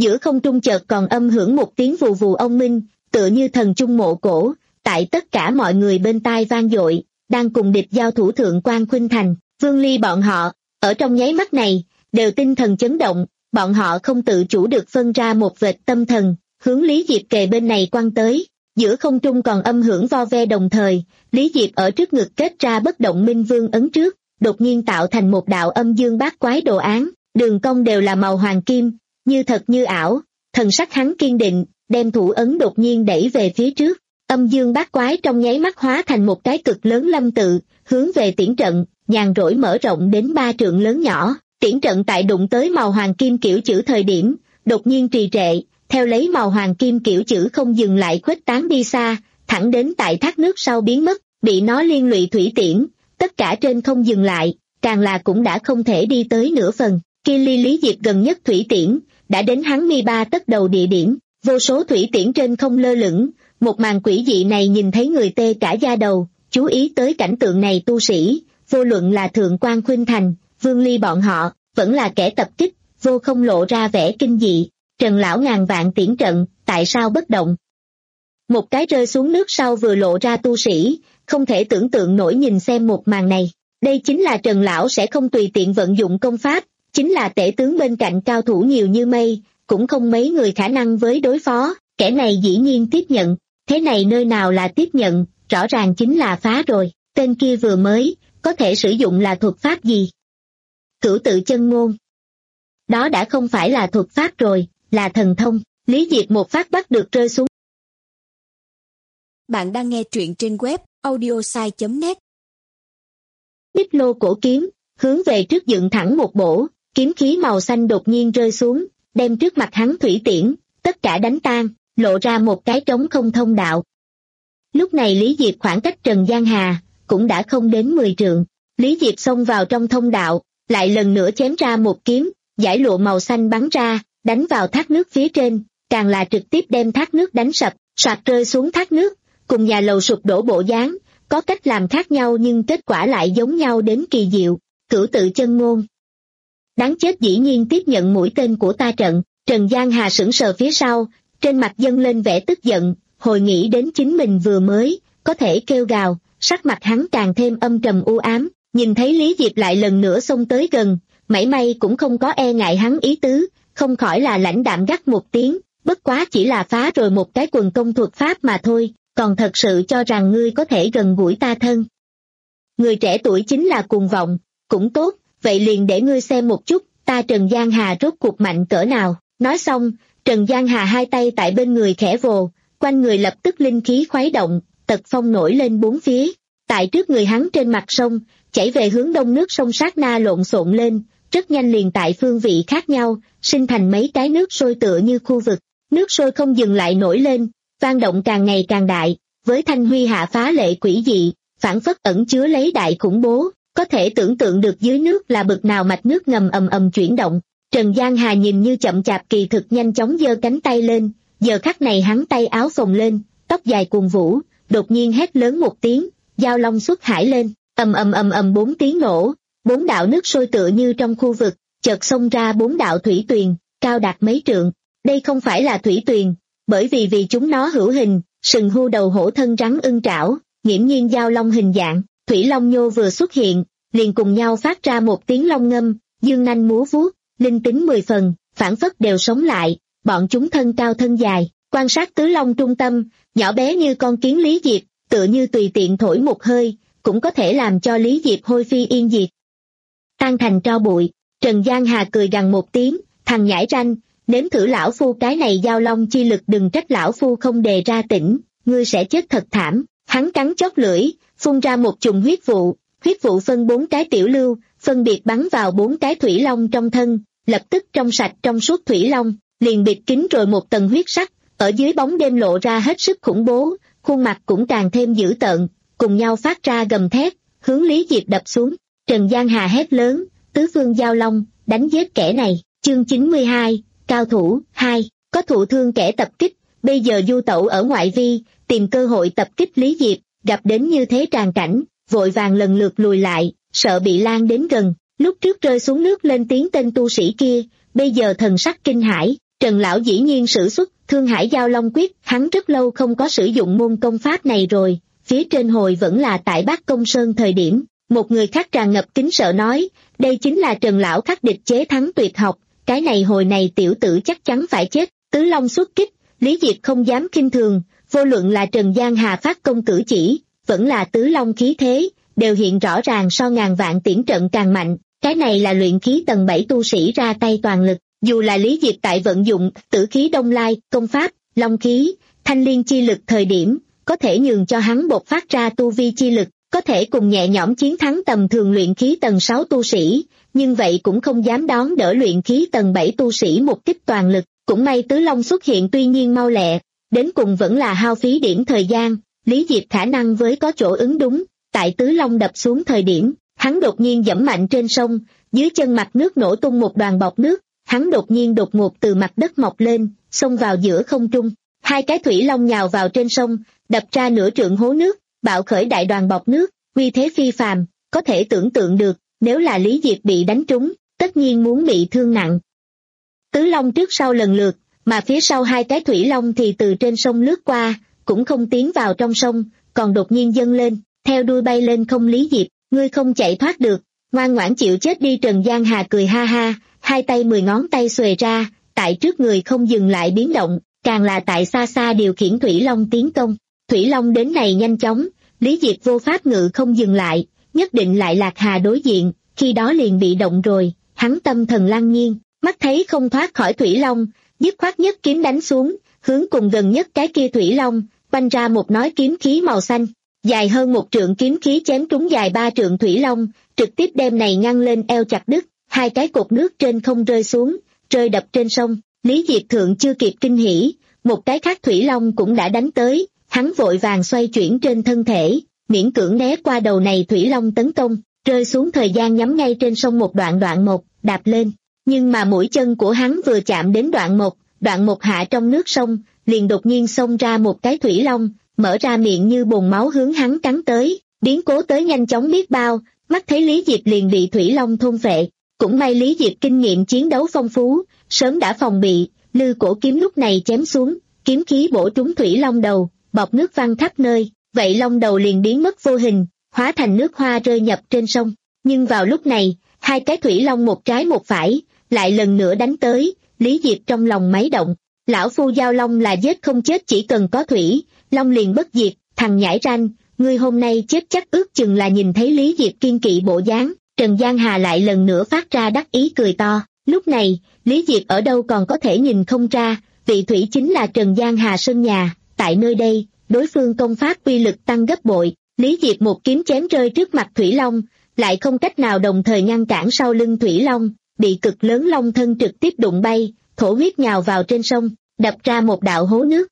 Speaker 2: giữa không trung chợt còn âm hưởng một tiếng vù vù ông minh, tựa như thần trung mộ cổ, tại tất cả mọi người bên tai vang dội, đang cùng địch giao thủ thượng quan khuynh thành, Vương Ly bọn họ, ở trong nháy mắt này, đều tinh thần chấn động, bọn họ không tự chủ được phân ra một vệt tâm thần, hướng Lý Diệp kề bên này quăng tới, giữa không trung còn âm hưởng vo ve đồng thời, Lý Diệp ở trước ngực kết ra bất động minh vương ấn trước, đột nhiên tạo thành một đạo âm dương bát quái đồ án, đường cong đều là màu hoàng kim, như thật như ảo, thần sắc hắn kiên định, đem thủ ấn đột nhiên đẩy về phía trước, âm dương bát quái trong nháy mắt hóa thành một cái cực lớn lâm tự, hướng về tiễn trận, nhàn rỗi mở rộng đến ba trượng lớn nhỏ, tiễn trận tại đụng tới màu hoàng kim kiểu chữ thời điểm, đột nhiên trì trệ, theo lấy màu hoàng kim kiểu chữ không dừng lại khuếch tán đi xa, thẳng đến tại thác nước sau biến mất, bị nó liên lụy thủy tiễn, tất cả trên không dừng lại, càng là cũng đã không thể đi tới nửa phần, kia ly Lý Diệp gần nhất thủy tiễn, đã đến hắn mi ba tấc đầu địa điểm, vô số thủy tiễn trên không lơ lửng, một màn quỷ dị này nhìn thấy người tê cả da đầu, chú ý tới cảnh tượng này tu sĩ, vô luận là thượng quan khuynh thành, Vương Ly bọn họ, vẫn là kẻ tập kích, vô không lộ ra vẻ kinh dị, Trần lão ngàn vạn tiễn trận, tại sao bất động? Một cái rơi xuống nước sau vừa lộ ra tu sĩ, không thể tưởng tượng nổi nhìn xem một màn này, đây chính là Trần lão sẽ không tùy tiện vận dụng công pháp, chính là tể tướng bên cạnh cao thủ nhiều như mây, cũng không mấy người khả năng với đối phó, kẻ này dĩ nhiên tiếp nhận, thế này nơi nào là tiếp nhận, rõ ràng chính là phá rồi, tên kia vừa mới, có thể sử dụng là thuật pháp gì? Cửu tự chân ngôn. Đó đã không phải là thuật pháp rồi, là thần thông, Lý Diệp một phát bắt được rơi xuống.
Speaker 3: Bạn đang nghe truyện trên web audiosai chấm net.
Speaker 2: Bích lô cổ kiếm, hướng về trước dựng thẳng một bổ, kiếm khí màu xanh đột nhiên rơi xuống, đem trước mặt hắn thủy tiễn, tất cả đánh tan, lộ ra một cái trống không thông đạo. Lúc này Lý Diệp khoảng cách Trần Giang Hà, cũng đã không đến mười trượng, Lý Diệp xông vào trong thông đạo, lại lần nữa chém ra một kiếm, dải lụa màu xanh bắn ra, đánh vào thác nước phía trên, càng là trực tiếp đem thác nước đánh sập, soạt rơi xuống thác nước, cùng nhà lầu sụp đổ bộ dáng, có cách làm khác nhau nhưng kết quả lại giống nhau đến kỳ diệu, cửu tự chân ngôn. Đáng chết dĩ nhiên tiếp nhận mũi tên của ta trận, Trần Giang Hà sững sờ phía sau, trên mặt dâng lên vẻ tức giận, hồi nghĩ đến chính mình vừa mới, có thể kêu gào, sắc mặt hắn càng thêm âm trầm u ám, nhìn thấy Lý Diệp lại lần nữa xông tới gần, mảy may cũng không có e ngại hắn ý tứ, không khỏi là lãnh đạm gắt một tiếng, bất quá chỉ là phá rồi một cái quần công thuật pháp mà thôi, còn thật sự cho rằng ngươi có thể gần gũi ta thân. Người trẻ tuổi chính là cuồng vọng, cũng tốt, vậy liền để ngươi xem một chút, ta Trần Giang Hà rốt cuộc mạnh cỡ nào, nói xong, Trần Giang Hà hai tay tại bên người khẽ vồ, quanh người lập tức linh khí khuấy động, tật phong nổi lên bốn phía, tại trước người hắn trên mặt sông, chảy về hướng đông nước sông sát na lộn xộn lên, rất nhanh liền tại phương vị khác nhau, sinh thành mấy cái nước sôi tựa như khu vực, nước sôi không dừng lại nổi lên, vang động càng ngày càng đại, với thanh huy hạ phá lệ quỷ dị, phản phất ẩn chứa lấy đại khủng bố, có thể tưởng tượng được dưới nước là bực nào mạch nước ngầm ầm ầm chuyển động. Trần Giang Hà nhìn như chậm chạp kỳ thực nhanh chóng giơ cánh tay lên, giờ khắc này hắn tay áo phồng lên, tóc dài cuồn vũ, đột nhiên hét lớn một tiếng, giao long xuất hải lên, ầm ầm ầm ầm bốn tiếng nổ, bốn đạo nước sôi tựa như trong khu vực, chợt xông ra bốn đạo thủy tuyền, cao đạt mấy trượng. Đây không phải là thủy tuyền, bởi vì vì chúng nó hữu hình, sừng hưu đầu hổ thân rắn ưng trảo, nghiễm nhiên giao long hình dạng, thủy long nhô vừa xuất hiện, liền cùng nhau phát ra một tiếng long ngâm, dương nanh múa vuốt, linh tính mười phần, phản phất đều sống lại, bọn chúng thân cao thân dài, quan sát tứ long trung tâm, nhỏ bé như con kiến Lý Diệp, tựa như tùy tiện thổi một hơi, cũng có thể làm cho Lý Diệp hôi phi yên diệt. Tan thành tro bụi, Trần Giang Hà cười gằn một tiếng, thằng nhãi ranh, nếm thử lão phu cái này giao long chi lực, đừng trách lão phu không đề ra tỉnh, ngươi sẽ chết thật thảm. Hắn cắn chót lưỡi, phun ra một chùm huyết vụ, huyết vụ phân bốn cái tiểu lưu, phân biệt bắn vào bốn cái thủy long trong thân, lập tức trong sạch trong suốt thủy long, liền bịt kín rồi một tầng huyết sắc, ở dưới bóng đêm lộ ra hết sức khủng bố, khuôn mặt cũng càng thêm dữ tợn, cùng nhau phát ra gầm thét, hướng Lý Diệp đập xuống. Trần Giang Hà hét lớn, tứ phương giao long, đánh giết kẻ này. Chương chín mươi hai, cao thủ, hai, có thụ thương kẻ tập kích, bây giờ du tẩu ở ngoại vi, tìm cơ hội tập kích Lý Diệp, gặp đến như thế tràn cảnh, vội vàng lần lượt lùi lại, sợ bị lan đến gần, lúc trước rơi xuống nước lên tiếng tên tu sĩ kia, bây giờ thần sắc kinh hãi, Trần lão dĩ nhiên sử xuất Thương Hải Giao Long Quyết, hắn rất lâu không có sử dụng môn công pháp này rồi, phía trên hồi vẫn là tại Bác Công Sơn thời điểm. Một người khác tràn ngập kính sợ nói, đây chính là Trần lão khắc địch chế thắng tuyệt học, cái này hồi này tiểu tử chắc chắn phải chết. Tứ Long xuất kích, Lý Diệp không dám khinh thường, vô luận là Trần Giang Hà phát công cử chỉ, vẫn là Tứ Long khí thế, đều hiện rõ ràng so ngàn vạn tiễn trận càng mạnh, cái này là luyện khí tầng bảy tu sĩ ra tay toàn lực. Dù là Lý Diệp tại vận dụng tử khí đông lai, công pháp, long khí, thanh liên chi lực thời điểm, có thể nhường cho hắn bộc phát ra tu vi chi lực, có thể cùng nhẹ nhõm chiến thắng tầm thường luyện khí tầng sáu tu sĩ, nhưng vậy cũng không dám đón đỡ luyện khí tầng bảy tu sĩ một kích toàn lực. Cũng may Tứ Long xuất hiện tuy nhiên mau lẹ, đến cùng vẫn là hao phí điểm thời gian, Lý Diệp khả năng với có chỗ ứng đúng, tại Tứ Long đập xuống thời điểm, hắn đột nhiên giẫm mạnh trên sông, dưới chân mặt nước nổ tung một đoàn bọt nước, hắn đột nhiên đột ngột từ mặt đất mọc lên, xông vào giữa không trung, hai cái thủy long nhào vào trên sông, đập ra nửa trượng hố nước, bạo khởi đại đoàn bọt nước, uy thế phi phàm, có thể tưởng tượng được, nếu là Lý Diệp bị đánh trúng, tất nhiên muốn bị thương nặng. Tứ Long trước sau lần lượt, mà phía sau hai cái thủy long thì từ trên sông lướt qua, cũng không tiến vào trong sông, còn đột nhiên dâng lên, theo đuôi bay lên không. Lý Diệp, ngươi không chạy thoát được, ngoan ngoãn chịu chết đi. Trần Giang Hà cười ha ha, hai tay mười ngón tay xuề ra, tại trước người không dừng lại biến động, càng là tại xa xa điều khiển thủy long tiến công. Thủy long đến này nhanh chóng, Lý Diệp vô pháp ngự không dừng lại, nhất định lại Lạc Hà đối diện, khi đó liền bị động rồi, hắn tâm thần lăng nhiên, mắt thấy không thoát khỏi thủy long, dứt khoát nhất kiếm đánh xuống, hướng cùng gần nhất cái kia thủy long, banh ra một nói kiếm khí màu xanh, dài hơn một trượng kiếm khí chém trúng dài ba trượng thủy long, trực tiếp đem này ngăn lên eo chặt đứt, hai cái cột nước trên không rơi xuống, rơi đập trên sông. Lý Diệp thượng chưa kịp kinh hỉ, một cái khác thủy long cũng đã đánh tới, hắn vội vàng xoay chuyển trên thân thể, miễn cưỡng né qua đầu này thủy long tấn công, rơi xuống thời gian nhắm ngay trên sông một đoạn đoạn một, đạp lên. Nhưng mà mũi chân của hắn vừa chạm đến đoạn một, đoạn một hạ trong nước sông, liền đột nhiên xông ra một cái thủy long, mở ra miệng như bồn máu hướng hắn cắn tới, biến cố tới nhanh chóng biết bao, mắt thấy Lý Diệp liền bị thủy long thôn phệ. Cũng may Lý Diệp kinh nghiệm chiến đấu phong phú, sớm đã phòng bị, lư cổ kiếm lúc này chém xuống, kiếm khí bổ trúng thủy long đầu, bọt nước văng khắp nơi, vậy long đầu liền biến mất vô hình, hóa thành nước hoa rơi nhập trên sông. Nhưng vào lúc này, hai cái thủy long một trái một phải, lại lần nữa đánh tới, Lý Diệp trong lòng máy động, lão phu giao long là giết không chết, chỉ cần có thủy, long liền bất diệt, thằng nhãi ranh, ngươi hôm nay chết chắc. Ước chừng là nhìn thấy Lý Diệp kiên kỵ bộ dáng, Trần Giang Hà lại lần nữa phát ra đắc ý cười to, lúc này, Lý Diệp ở đâu còn có thể nhìn không ra, vị thủy chính là Trần Giang Hà sân nhà, tại nơi đây, đối phương công pháp uy lực tăng gấp bội, Lý Diệp một kiếm chém rơi trước mặt thủy long, lại không cách nào đồng thời ngăn cản sau lưng thủy long, bị cực lớn long thân trực tiếp đụng bay, thổ huyết nhào vào trên sông, đập ra một đạo hố nước.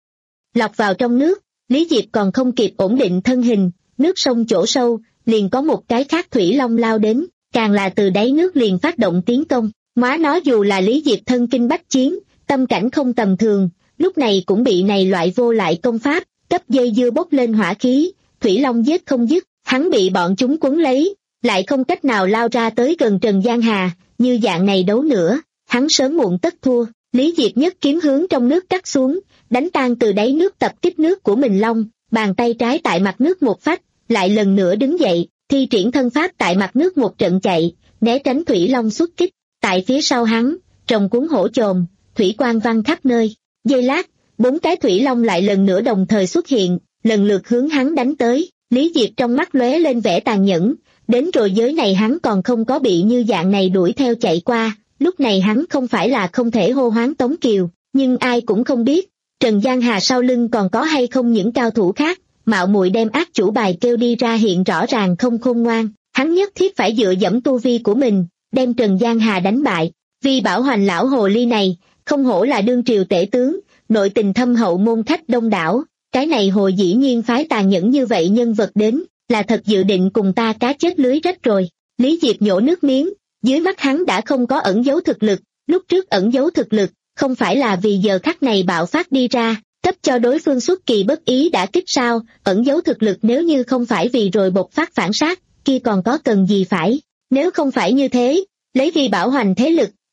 Speaker 2: Lọt vào trong nước, Lý Diệp còn không kịp ổn định thân hình, nước sông chỗ sâu, liền có một cái khác thủy long lao đến, càng là từ đáy nước liền phát động tiến công. Móa nó, dù là Lý Diệp thân kinh bách chiến, tâm cảnh không tầm thường, lúc này cũng bị này loại vô lại công pháp, cấp dây dưa bốc lên hỏa khí, thủy long giết không dứt, hắn bị bọn chúng quấn lấy, lại không cách nào lao ra tới gần Trần Giang Hà, như dạng này đấu nữa, hắn sớm muộn tất thua. Lý Diệp nhất kiếm hướng trong nước cắt xuống, đánh tan từ đáy nước tập kích nước của mình long, bàn tay trái tại mặt nước một phách, lại lần nữa đứng dậy, thi triển thân pháp tại mặt nước một trận chạy, né tránh thủy long xuất kích. Tại phía sau hắn, rồng cuốn hổ chồm, thủy quang văng khắp nơi. Giây lát, bốn cái thủy long lại lần nữa đồng thời xuất hiện, lần lượt hướng hắn đánh tới. Lý Diệp trong mắt lóe lên vẻ tàn nhẫn, đến rồi giới này hắn còn không có bị như dạng này đuổi theo chạy qua. Lúc này hắn không phải là không thể hô hoán Tống Kiều, nhưng ai cũng không biết, Trần Giang Hà sau lưng còn có hay không những cao thủ khác, mạo muội đem ác chủ bài kêu đi ra hiện rõ ràng không khôn ngoan, hắn nhất thiết phải dựa dẫm tu vi của mình, đem Trần Giang Hà đánh bại. Vì bảo hoành lão hồ ly này, không hổ là đương triều tể tướng, nội tình thâm hậu, môn khách đông đảo, cái này hồi dĩ nhiên phái tàn nhẫn như vậy nhân vật đến, là thật dự định cùng ta cá chết lưới rách rồi. Lý Diệp nhổ nước miếng, dưới mắt hắn đã không có ẩn giấu thực lực, lúc trước ẩn giấu thực lực, không phải là vì giờ khắc này bạo phát đi ra, cấp cho đối phương xuất kỳ bất ý đã kích sao, ẩn giấu thực lực nếu như không phải vì rồi bộc phát phản sát, kia còn có cần gì phải, nếu không phải như thế, lấy vì bảo hoành thế lực,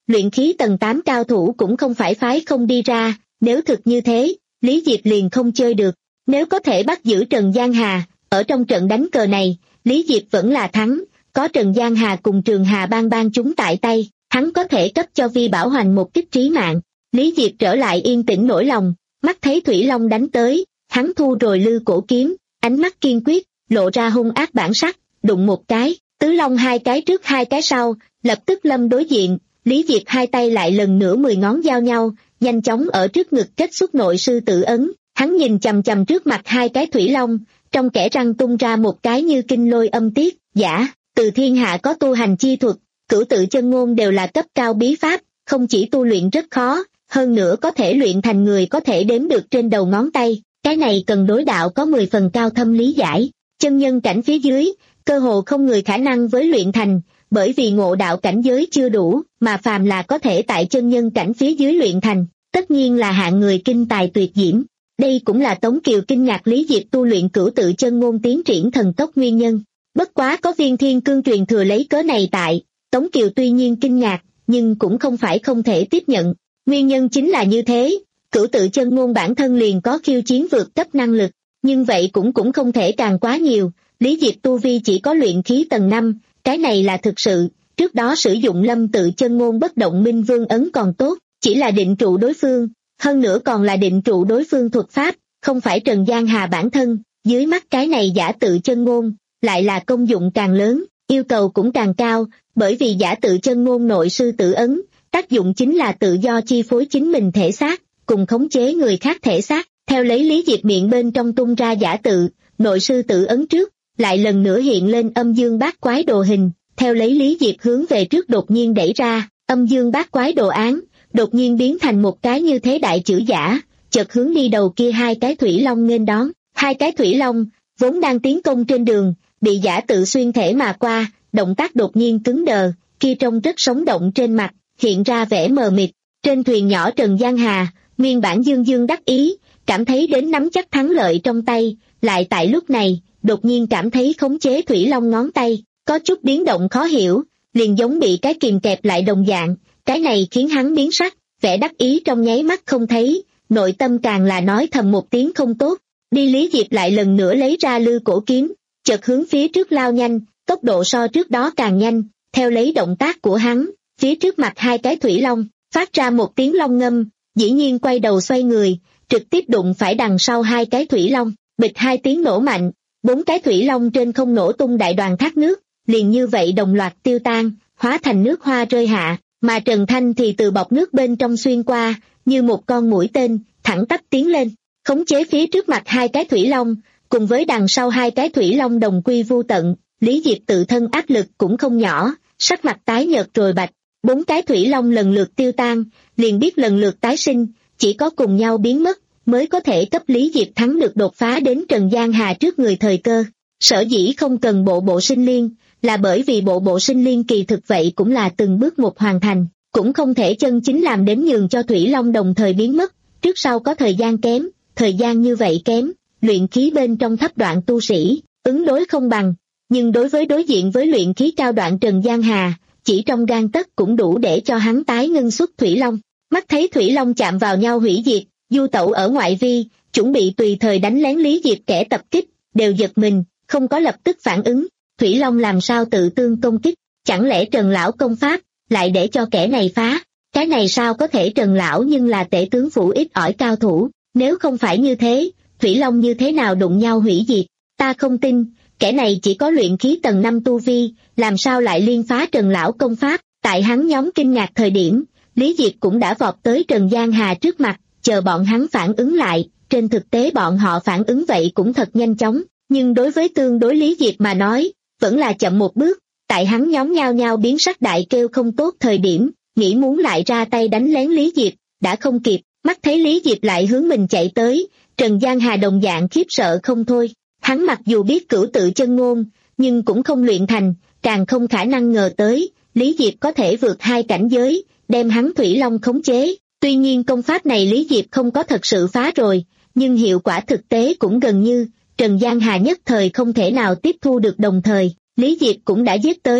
Speaker 2: luyện khí tầng tám cao thủ cũng không phải phái không đi ra, nếu thực như thế, Lý Diệp liền không chơi được. Nếu có thể bắt giữ Trần Giang Hà, ở trong trận đánh cờ này, Lý Diệp vẫn là thắng, có Trần Giang Hà cùng Trường Hà Bang Bang chúng tại tay, hắn có thể cấp cho Vi Bảo Hoành một kích trí mạng. Lý Diệp trở lại yên tĩnh nỗi lòng, mắt thấy Thủy Long đánh tới, hắn thu rồi lư cổ kiếm, ánh mắt kiên quyết, lộ ra hung ác bản sắc, đụng một cái, tứ long hai cái trước hai cái sau, lập tức lâm đối diện. Lý Diệp hai tay lại lần nữa mười ngón giao nhau, nhanh chóng ở trước ngực kết xuất nội sư tử ấn, hắn nhìn chằm chằm trước mặt hai cái Thủy Long, trong kẽ răng tung ra một cái như kinh lôi âm tiết, giả, từ thiên hạ có tu hành chi thuật, cửu tự chân ngôn đều là cấp cao bí pháp, không chỉ tu luyện rất khó, hơn nữa có thể luyện thành người có thể đếm được trên đầu ngón tay, cái này cần đối đạo có mười phần cao thâm lý giải, chân nhân cảnh phía dưới, cơ hồ không người khả năng với luyện thành, bởi vì ngộ đạo cảnh giới chưa đủ, mà phàm là có thể tại chân nhân cảnh phía dưới luyện thành, tất nhiên là hạng người kinh tài tuyệt diễm. Đây cũng là Tống Kiều kinh ngạc Lý Diệp tu luyện cửu tự chân ngôn tiến triển thần tốc nguyên nhân. Bất quá có viên thiên cương truyền thừa lấy cớ này tại, Tống Kiều tuy nhiên kinh ngạc, nhưng cũng không phải không thể tiếp nhận. Nguyên nhân chính là như thế, cửu tự chân ngôn bản thân liền có khiêu chiến vượt cấp năng lực, nhưng vậy cũng cũng không thể càng quá nhiều. Lý Diệp tu vi chỉ có luyện khí tầng năm, cái này là thực sự, trước đó sử dụng lâm tự chân ngôn bất động minh vương ấn còn tốt, chỉ là định trụ đối phương, hơn nữa còn là định trụ đối phương thuật pháp, không phải Trần Giang Hà bản thân, dưới mắt cái này giả tự chân ngôn, lại là công dụng càng lớn, yêu cầu cũng càng cao, bởi vì giả tự chân ngôn nội sư tử ấn, tác dụng chính là tự do chi phối chính mình thể xác, cùng khống chế người khác thể xác, theo lấy Lý Diệp miệng bên trong tung ra giả tự, nội sư tử ấn trước, lại lần nữa hiện lên âm dương bát quái đồ hình, theo lấy Lý Diệp hướng về trước đột nhiên đẩy ra, âm dương bát quái đồ án, đột nhiên biến thành một cái như thế đại chữ giả, chợt hướng đi đầu kia hai cái Thủy Long nghênh đón, hai cái Thủy Long, vốn đang tiến công trên đường, bị giả tự xuyên thể mà qua, động tác đột nhiên cứng đờ, kia trông rất sống động trên mặt, hiện ra vẻ mờ mịt, trên thuyền nhỏ Trần Giang Hà, nguyên bản dương dương đắc ý, cảm thấy đến nắm chắc thắng lợi trong tay, lại tại lúc này, đột nhiên cảm thấy khống chế Thủy Long ngón tay, có chút biến động khó hiểu, liền giống bị cái kìm kẹp lại đồng dạng, cái này khiến hắn biến sắc, vẻ đắc ý trong nháy mắt không thấy, nội tâm càng là nói thầm một tiếng không tốt, đi. Lý Diệp lại lần nữa lấy ra lư cổ kiếm, chợt hướng phía trước lao nhanh, tốc độ so trước đó càng nhanh, theo lấy động tác của hắn, phía trước mặt hai cái Thủy Long, phát ra một tiếng long ngâm, dĩ nhiên quay đầu xoay người, trực tiếp đụng phải đằng sau hai cái Thủy Long, bịch hai tiếng nổ mạnh, bốn cái Thủy Long trên không nổ tung đại đoàn thác nước, liền như vậy đồng loạt tiêu tan, hóa thành nước hoa rơi hạ, mà Trần Thanh thì từ bọc nước bên trong xuyên qua, như một con mũi tên, thẳng tắp tiến lên, khống chế phía trước mặt hai cái Thủy Long, cùng với đằng sau hai cái Thủy Long đồng quy vu tận. Lý Diệp tự thân áp lực cũng không nhỏ, sắc mặt tái nhợt rồi bạch, bốn cái Thủy Long lần lượt tiêu tan, liền biết lần lượt tái sinh, chỉ có cùng nhau biến mất, mới có thể cấp Lý Diệp thắng được đột phá đến Trần Giang Hà trước người thời cơ. Sở dĩ không cần bộ bộ sinh liên, là bởi vì bộ bộ sinh liên kỳ thực vậy cũng là từng bước một hoàn thành, cũng không thể chân chính làm đến nhường cho Thủy Long đồng thời biến mất, trước sau có thời gian kém, thời gian như vậy kém, luyện khí bên trong thấp đoạn tu sĩ, ứng đối không bằng, nhưng đối với đối diện với luyện khí cao đoạn Trần Giang Hà, chỉ trong gang tấc cũng đủ để cho hắn tái ngưng xuất Thủy Long. Mắt thấy Thủy Long chạm vào nhau hủy diệt, du tẩu ở ngoại vi, chuẩn bị tùy thời đánh lén Lý Diệp kẻ tập kích, đều giật mình, không có lập tức phản ứng. Thủy Long làm sao tự tương công kích, chẳng lẽ Trần Lão công pháp, lại để cho kẻ này phá, cái này sao có thể? Trần Lão nhưng là tể tướng phủ ít ỏi cao thủ, nếu không phải như thế, Thủy Long như thế nào đụng nhau hủy diệt, ta không tin, kẻ này chỉ có luyện khí tầng năm tu vi, làm sao lại liên phá Trần Lão công pháp. Tại hắn nhóm kinh ngạc thời điểm, Lý Diệp cũng đã vọt tới Trần Giang Hà trước mặt, chờ bọn hắn phản ứng lại, trên thực tế bọn họ phản ứng vậy cũng thật nhanh chóng, nhưng đối với tương đối Lý Diệp mà nói, vẫn là chậm một bước, tại hắn nhóm nhao nhao biến sắc đại kêu không tốt thời điểm, nghĩ muốn lại ra tay đánh lén Lý Diệp, đã không kịp, mắt thấy Lý Diệp lại hướng mình chạy tới, Trần Giang Hà đồng dạng khiếp sợ không thôi, hắn mặc dù biết cửu tự chân ngôn, nhưng cũng không luyện thành, càng không khả năng ngờ tới, Lý Diệp có thể vượt hai cảnh giới, đem hắn Thủy Long khống chế, tuy nhiên công pháp này Lý Diệp không có thật sự phá rồi, nhưng hiệu quả thực tế cũng gần như, Trần Giang Hà nhất thời không thể nào tiếp thu được. Đồng thời, Lý Diệp cũng đã giết tới,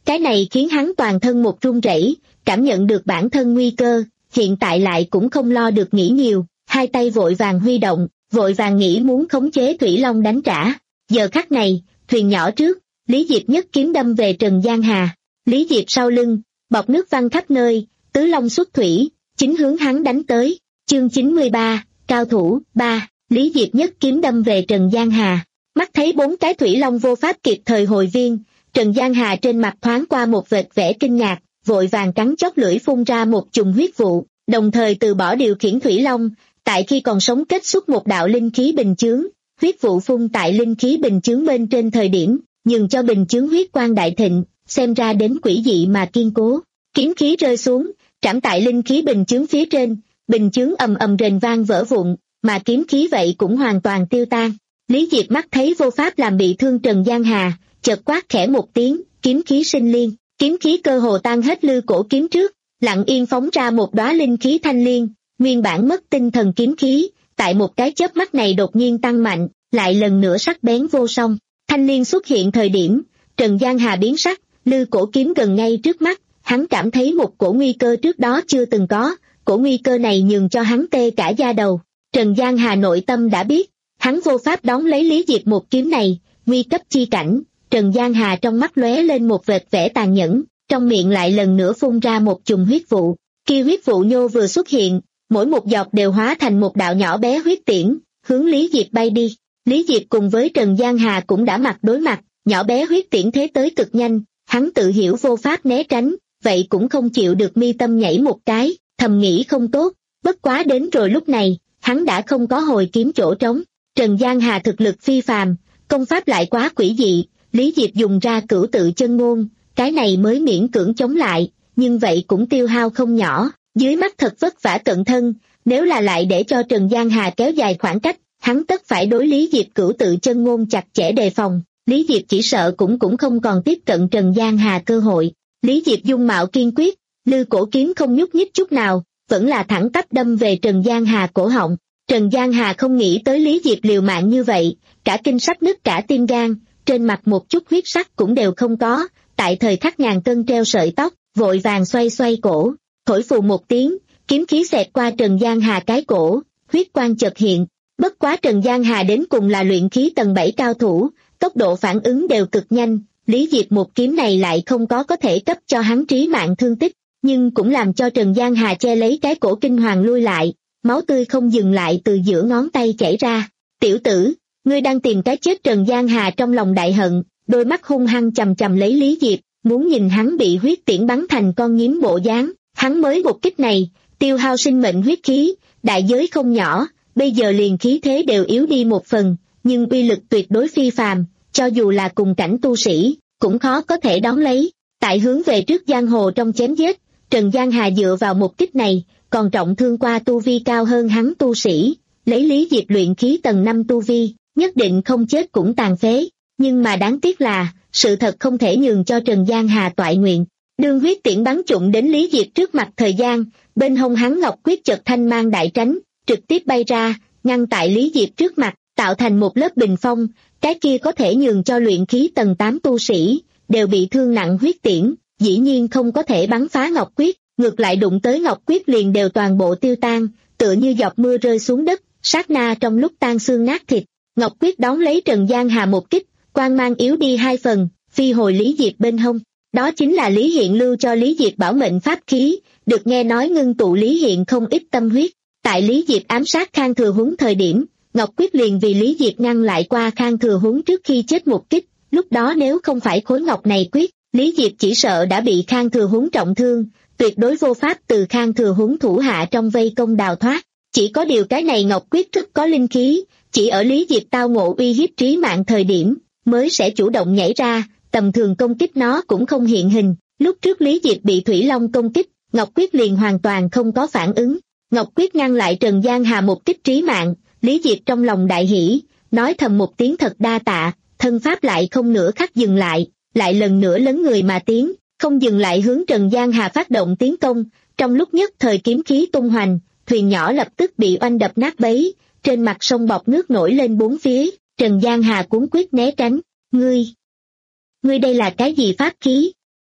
Speaker 2: Cái này khiến hắn toàn thân một run rẩy, cảm nhận được bản thân nguy cơ, hiện tại lại cũng không lo được nghĩ nhiều, hai tay vội vàng huy động, vội vàng nghĩ muốn khống chế Thủy Long đánh trả. Giờ khắc này, thuyền nhỏ trước, Lý Diệp nhất kiếm đâm về Trần Giang Hà. Lý Diệp sau lưng, bọt nước văng khắp nơi, tứ long xuất thủy, chính hướng hắn đánh tới. Chương chín mươi ba, cao thủ, ba, Lý Diệp nhất kiếm đâm về Trần Giang Hà. Mắt thấy bốn cái Thủy Long vô pháp kịp thời hồi viên, Trần Giang Hà trên mặt thoáng qua một vệt vẻ kinh ngạc, vội vàng cắn chót lưỡi phun ra một chùm huyết vụ, đồng thời từ bỏ điều khiển Thủy Long, tại khi còn sống kết xuất một đạo linh khí bình chướng, huyết vụ phun tại linh khí bình chướng bên trên thời điểm, nhường cho bình chướng huyết quang đại thịnh, xem ra đến quỷ dị mà kiên cố. Kiếm khí rơi xuống, trảm tại linh khí bình chướng phía trên, bình chướng ầm ầm rền vang vỡ vụn, mà kiếm khí vậy cũng hoàn toàn tiêu tan. Lý Diệp mắt thấy vô pháp làm bị thương Trần Giang Hà, chợt quát khẽ một tiếng, kiếm khí sinh liên, kiếm khí cơ hồ tan hết lư cổ kiếm trước, lặng yên phóng ra một đóa linh khí thanh liên, nguyên bản mất tinh thần kiếm khí, tại một cái chớp mắt này đột nhiên tăng mạnh, lại lần nữa sắc bén vô song. Thanh liên xuất hiện thời điểm, Trần Giang Hà biến sắc, lư cổ kiếm gần ngay trước mắt, hắn cảm thấy một cổ nguy cơ trước đó chưa từng có, cổ nguy cơ này nhường cho hắn tê cả da đầu. Trần Giang Hà nội tâm đã biết, hắn vô pháp đón lấy Lý Diệp một kiếm này, nguy cấp chi cảnh. Trần Giang Hà trong mắt lóe lên một vệt vẻ tàn nhẫn, trong miệng lại lần nữa phun ra một chùm huyết vụ. Khi huyết vụ nhô vừa xuất hiện, mỗi một giọt đều hóa thành một đạo nhỏ bé huyết tiễn, hướng Lý Diệp bay đi. Lý Diệp cùng với Trần Giang Hà cũng đã mặt đối mặt, nhỏ bé huyết tiễn thế tới cực nhanh, hắn tự hiểu vô pháp né tránh, vậy cũng không chịu được mi tâm nhảy một cái, thầm nghĩ không tốt, bất quá đến rồi lúc này, hắn đã không có hồi kiếm chỗ trống. Trần Giang Hà thực lực phi phàm, công pháp lại quá quỷ dị, Lý Diệp dùng ra cửu tự chân ngôn, cái này mới miễn cưỡng chống lại, nhưng vậy cũng tiêu hao không nhỏ, dưới mắt thật vất vả cận thân, nếu là lại để cho Trần Giang Hà kéo dài khoảng cách, hắn tất phải đối Lý Diệp cửu tự chân ngôn chặt chẽ đề phòng, Lý Diệp chỉ sợ cũng cũng không còn tiếp cận Trần Giang Hà cơ hội. Lý Diệp dung mạo kiên quyết, lư cổ kiếm không nhúc nhích chút nào, vẫn là thẳng tắp đâm về Trần Giang Hà cổ họng. Trần Giang Hà không nghĩ tới Lý Diệp liều mạng như vậy, cả kinh sắp nứt cả tim gan, trên mặt một chút huyết sắc cũng đều không có, tại thời khắc ngàn cân treo sợi tóc, vội vàng xoay xoay cổ, thổi phù một tiếng, kiếm khí xẹt qua Trần Giang Hà cái cổ, huyết quang chợt hiện. Bất quá Trần Giang Hà đến cùng là luyện khí tầng bảy cao thủ, tốc độ phản ứng đều cực nhanh, Lý Diệp một kiếm này lại không có có thể cấp cho hắn trí mạng thương tích, nhưng cũng làm cho Trần Giang Hà che lấy cái cổ kinh hoàng lui lại, máu tươi không dừng lại từ giữa ngón tay chảy ra. Tiểu tử, ngươi đang tìm cái chết. Trần Giang Hà trong lòng đại hận, đôi mắt hung hăng chầm chầm lấy Lý Diệp, muốn nhìn hắn bị huyết tiễn bắn thành con nhím bộ dáng. Hắn mới một kích này, tiêu hao sinh mệnh huyết khí, đại giới không nhỏ, bây giờ liền khí thế đều yếu đi một phần, nhưng uy lực tuyệt đối phi phàm, cho dù là cùng cảnh tu sĩ, cũng khó có thể đón lấy. Tại hướng về trước giang hồ trong chém giết, Trần Giang Hà dựa vào một kích này, còn trọng thương qua tu vi cao hơn hắn tu sĩ, lấy Lý Diệp luyện khí tầng năm tu vi, nhất định không chết cũng tàn phế, nhưng mà đáng tiếc là, sự thật không thể nhường cho Trần Giang Hà toại nguyện. Đương huyết tiễn bắn trụng đến Lý Diệp trước mặt thời gian, bên hông hắn ngọc quyết chợt thanh mang đại tránh, trực tiếp bay ra, ngăn tại Lý Diệp trước mặt, tạo thành một lớp bình phong, cái kia có thể nhường cho luyện khí tầng tám tu sĩ, đều bị thương nặng huyết tiễn, dĩ nhiên không có thể bắn phá ngọc quyết, ngược lại đụng tới ngọc quyết liền đều toàn bộ tiêu tan, tựa như giọt mưa rơi xuống đất, sát na trong lúc tan xương nát thịt. Ngọc quyết đón lấy Trần Giang Hà một kích, quang mang yếu đi hai phần, phi hồi Lý Diệp bên hông. Đó chính là Lý Hiện lưu cho Lý Diệp bảo mệnh pháp khí, được nghe nói ngưng tụ Lý Hiện không ít tâm huyết. Tại Lý Diệp ám sát Khang Thừa Huống thời điểm, Ngọc quyết liền vì Lý Diệp ngăn lại qua Khang Thừa Huống trước khi chết một kích, lúc đó nếu không phải khối ngọc này quyết, Lý Diệp chỉ sợ đã bị Khang Thừa Huống trọng thương, tuyệt đối vô pháp từ Khang Thừa Huống thủ hạ trong vây công đào thoát. Chỉ có điều cái này Ngọc quyết rất có linh khí, chỉ ở Lý Diệp tao ngộ uy hiếp trí mạng thời điểm, mới sẽ chủ động nhảy ra, tầm thường công kích nó cũng không hiện hình. Lúc trước Lý Diệp bị Thủy Long công kích, Ngọc quyết liền hoàn toàn không có phản ứng. Ngọc quyết ngăn lại Trần Giang Hà một kích trí mạng, Lý Diệp trong lòng đại hỉ, nói thầm một tiếng thật đa tạ, thân pháp lại không nửa khắc dừng lại, lại lần nữa lấn người mà tiến, không dừng lại hướng Trần Giang Hà phát động tiến công. Trong lúc nhất thời kiếm khí tung hoành, thuyền nhỏ lập tức bị oanh đập nát bấy, trên mặt sông bọt nước nổi lên bốn phía. Trần Giang Hà cuống quyết né tránh. Ngươi, ngươi đây là cái gì pháp khí?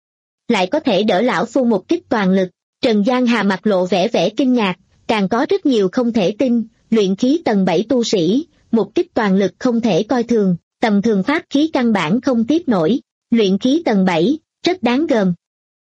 Speaker 2: lại có thể đỡ lão phu một kích toàn lực. Trần Giang Hà mặt lộ vẻ vẻ kinh ngạc, càng có rất nhiều không thể tin, luyện khí tầng bảy tu sĩ, một kích toàn lực không thể coi thường, tầm thường pháp khí căn bản không tiếp nổi, luyện khí tầng bảy, rất đáng gờm.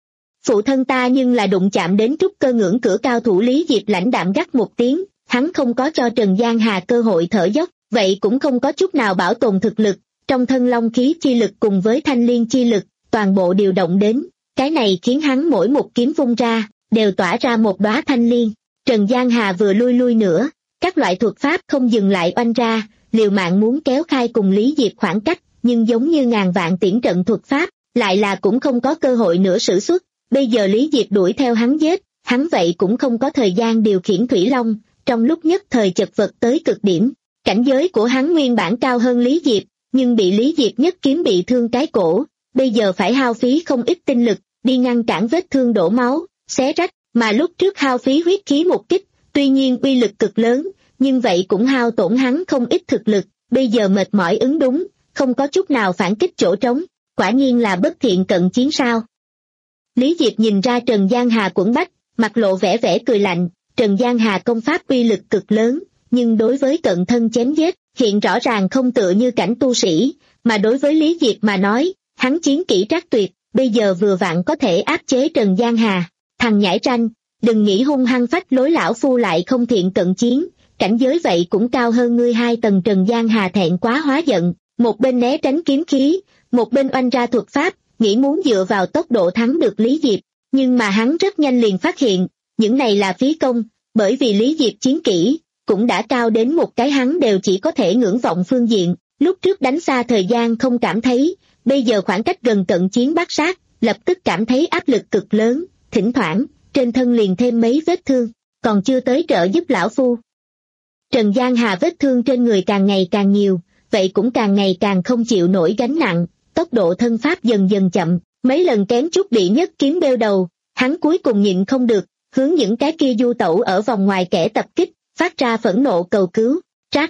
Speaker 2: Phụ thân ta nhưng là đụng chạm đến trúc cơ ngưỡng cửa cao thủ Lý Diệp lãnh đạm gắt một tiếng, hắn không có cho Trần Giang Hà cơ hội thở dốc, vậy cũng không có chút nào bảo tồn thực lực, trong thân long khí chi lực cùng với thanh liên chi lực, toàn bộ điều động đến, cái này khiến hắn mỗi một kiếm vung ra, đều tỏa ra một đóa thanh liên. Trần Giang Hà vừa lui lui nữa, các loại thuật pháp không dừng lại oanh ra, liều mạng muốn kéo khai cùng Lý Diệp khoảng cách, nhưng giống như ngàn vạn tiễn trận thuật pháp, lại là cũng không có cơ hội nữa sử xuất. Bây giờ Lý Diệp đuổi theo hắn giết, hắn vậy cũng không có thời gian điều khiển Thủy Long, trong lúc nhất thời chật vật tới cực điểm. Cảnh giới của hắn nguyên bản cao hơn Lý Diệp, nhưng bị Lý Diệp nhất kiếm bị thương cái cổ, bây giờ phải hao phí không ít tinh lực, đi ngăn cản vết thương đổ máu, xé rách, mà lúc trước hao phí huyết khí một kích, tuy nhiên uy lực cực lớn, nhưng vậy cũng hao tổn hắn không ít thực lực, bây giờ mệt mỏi ứng đúng, không có chút nào phản kích chỗ trống, quả nhiên là bất thiện cận chiến sao. Lý Diệp nhìn ra Trần Giang Hà quẫn bách, mặt lộ vẻ vẻ cười lạnh, Trần Giang Hà công pháp uy lực cực lớn, nhưng đối với cận thân chém giết, hiện rõ ràng không tựa như cảnh tu sĩ, mà đối với Lý Diệp mà nói, hắn chiến kỹ trác tuyệt, bây giờ vừa vặn có thể áp chế Trần Giang Hà. Thằng nhãi ranh, đừng nghĩ hung hăng phách lối lão phu lại không thiện cận chiến, cảnh giới vậy cũng cao hơn ngươi hai tầng. Trần Giang Hà thẹn quá hóa giận, một bên né tránh kiếm khí, một bên oanh ra thuật pháp, nghĩ muốn dựa vào tốc độ thắng được Lý Diệp, nhưng mà hắn rất nhanh liền phát hiện, những này là phí công, bởi vì Lý Diệp chiến kỹ cũng đã cao đến một cái hắn đều chỉ có thể ngưỡng vọng phương diện, lúc trước đánh xa thời gian không cảm thấy, bây giờ khoảng cách gần cận chiến bát sát, lập tức cảm thấy áp lực cực lớn, thỉnh thoảng, trên thân liền thêm mấy vết thương, còn chưa tới trợ giúp lão phu. Trần Giang Hà vết thương trên người càng ngày càng nhiều, vậy cũng càng ngày càng không chịu nổi gánh nặng, tốc độ thân pháp dần dần chậm, mấy lần kém chút bị nhất kiếm bêu đầu, hắn cuối cùng nhịn không được, hướng những cái kia du tẩu ở vòng ngoài kẻ tập kích, phát ra phẫn nộ cầu cứu, trát.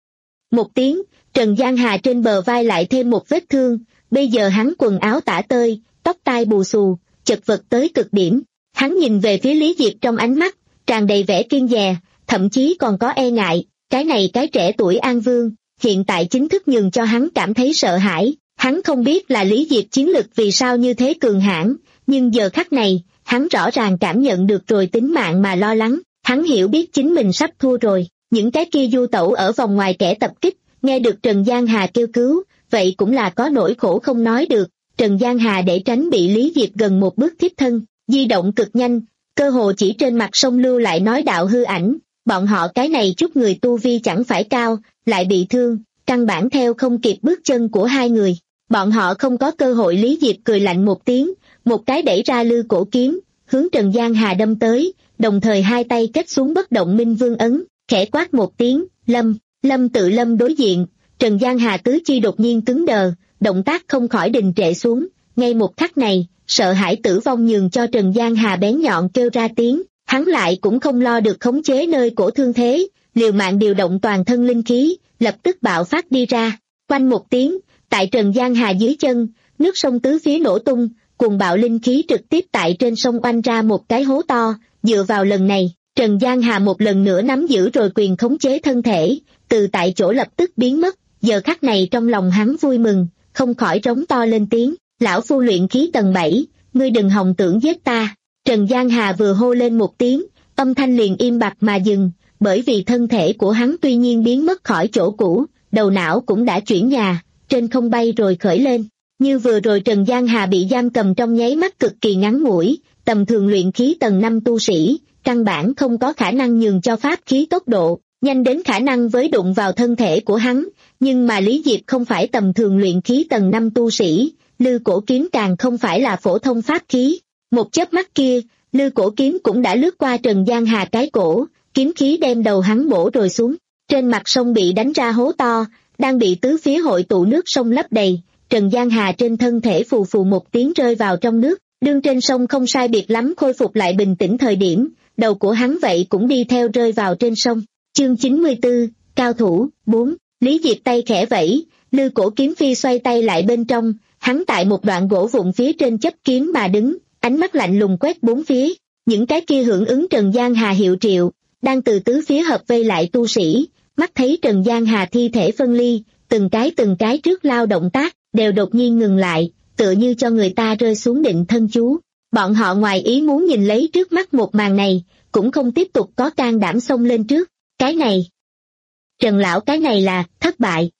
Speaker 2: Một tiếng, Trần Giang Hà trên bờ vai lại thêm một vết thương, bây giờ hắn quần áo tả tơi, tóc tai bù xù, chật vật tới cực điểm, hắn nhìn về phía Lý Diệp trong ánh mắt, tràn đầy vẻ kiêng dè, thậm chí còn có e ngại, cái này cái trẻ tuổi An Vương, hiện tại chính thức nhường cho hắn cảm thấy sợ hãi. Hắn không biết là Lý Diệp chiến lực vì sao như thế cường hãn, nhưng giờ khắc này, hắn rõ ràng cảm nhận được rồi tính mạng mà lo lắng, hắn hiểu biết chính mình sắp thua rồi, những cái kia du tẩu ở vòng ngoài kẻ tập kích, nghe được Trần Giang Hà kêu cứu, vậy cũng là có nỗi khổ không nói được. Trần Giang Hà để tránh bị Lý Diệp gần một bước thiếp thân, di động cực nhanh, cơ hồ chỉ trên mặt sông lưu lại nói đạo hư ảnh, bọn họ cái này chút người tu vi chẳng phải cao, lại bị thương, căn bản theo không kịp bước chân của hai người. Bọn họ không có cơ hội. Lý Diệp cười lạnh một tiếng, một cái đẩy ra lư cổ kiếm, hướng Trần Giang Hà đâm tới, đồng thời hai tay kết xuống bất động minh vương ấn, khẽ quát một tiếng, lâm, lâm tự lâm đối diện, Trần Giang Hà tứ chi đột nhiên cứng đờ, động tác không khỏi đình trệ xuống, ngay một khắc này, sợ hãi tử vong nhường cho Trần Giang Hà bén nhọn kêu ra tiếng, hắn lại cũng không lo được khống chế nơi cổ thương thế, liều mạng điều động toàn thân linh khí, lập tức bạo phát đi ra, quanh một tiếng, tại Trần Giang Hà dưới chân, nước sông tứ phía nổ tung, cuồng bạo linh khí trực tiếp tại trên sông oanh ra một cái hố to, dựa vào lần này, Trần Giang Hà một lần nữa nắm giữ rồi quyền khống chế thân thể, từ tại chỗ lập tức biến mất, giờ khắc này trong lòng hắn vui mừng, không khỏi rống to lên tiếng, lão phu luyện khí tầng bảy, ngươi đừng hòng tưởng giết ta. Trần Giang Hà vừa hô lên một tiếng, âm thanh liền im bặt mà dừng, bởi vì thân thể của hắn tuy nhiên biến mất khỏi chỗ cũ, đầu não cũng đã chuyển nhà, trên không bay rồi khởi lên. Như vừa rồi Trần Giang Hà bị giam cầm trong nháy mắt cực kỳ ngắn ngủi, tầm thường luyện khí tầng năm tu sĩ, căn bản không có khả năng nhường cho pháp khí tốc độ, nhanh đến khả năng với đụng vào thân thể của hắn, nhưng mà Lý Diệp không phải tầm thường luyện khí tầng năm tu sĩ, lư cổ kiếm càng không phải là phổ thông pháp khí. Một chớp mắt kia, lư cổ kiếm cũng đã lướt qua Trần Giang Hà cái cổ, kiếm khí đem đầu hắn bổ rồi xuống, trên mặt sông bị đánh ra hố to, đang bị tứ phía hội tụ nước sông lấp đầy. Trần Giang Hà trên thân thể phù phù một tiếng rơi vào trong nước, đương trên sông không sai biệt lắm khôi phục lại bình tĩnh thời điểm, đầu của hắn vậy cũng đi theo rơi vào trên sông. Chương chín mươi tư, cao thủ, bốn, Lý Diệp tay khẽ vẫy, lư cổ kiếm phi xoay tay lại bên trong, hắn tại một đoạn gỗ vụn phía trên chấp kiếm mà đứng, ánh mắt lạnh lùng quét bốn phía, những cái kia hưởng ứng Trần Giang Hà hiệu triệu, đang từ tứ phía hợp vây lại tu sĩ, mắt thấy Trần Giang Hà thi thể phân ly, từng cái từng cái trước lao động tác, đều đột nhiên ngừng lại, tựa như cho người ta rơi xuống định thân chú. Bọn họ ngoài ý muốn nhìn lấy trước mắt một màn này, cũng không tiếp tục có can đảm xông lên trước. Cái này, Trần lão cái này là thất bại.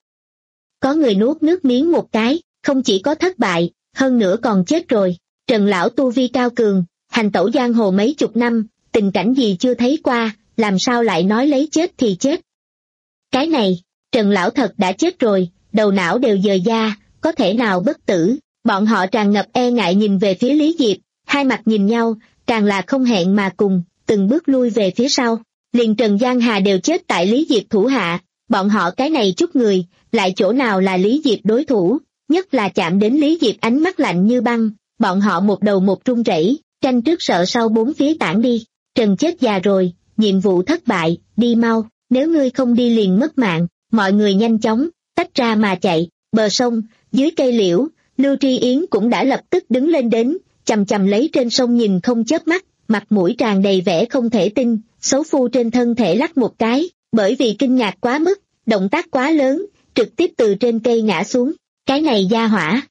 Speaker 2: Có người nuốt nước miếng một cái, không chỉ có thất bại, hơn nữa còn chết rồi. Trần lão tu vi cao cường, hành tẩu giang hồ mấy chục năm, tình cảnh gì chưa thấy qua, làm sao lại nói lấy chết thì chết. Cái này, Trần lão thật đã chết rồi, đầu não đều dời da, có thể nào bất tử. Bọn họ tràn ngập e ngại nhìn về phía Lý Diệp, hai mặt nhìn nhau, càng là không hẹn mà cùng, từng bước lui về phía sau. Liền Trần Giang Hà đều chết tại Lý Diệp thủ hạ, bọn họ cái này chút người, lại chỗ nào là Lý Diệp đối thủ, nhất là chạm đến Lý Diệp ánh mắt lạnh như băng, bọn họ một đầu một run rẩy, tranh trước sợ sau bốn phía tản đi. Trần chết già rồi, nhiệm vụ thất bại, đi mau, nếu ngươi không đi liền mất mạng. Mọi người nhanh chóng tách ra mà chạy. Bờ sông, dưới cây liễu, Lưu Tri Yến cũng đã lập tức đứng lên đến, chằm chằm lấy trên sông nhìn không chớp mắt, mặt mũi tràn đầy vẻ không thể tin. Xấu phu trên thân thể lắc một cái, bởi vì kinh ngạc quá mức, động tác quá lớn, trực tiếp từ trên cây ngã xuống. Cái này gia hỏa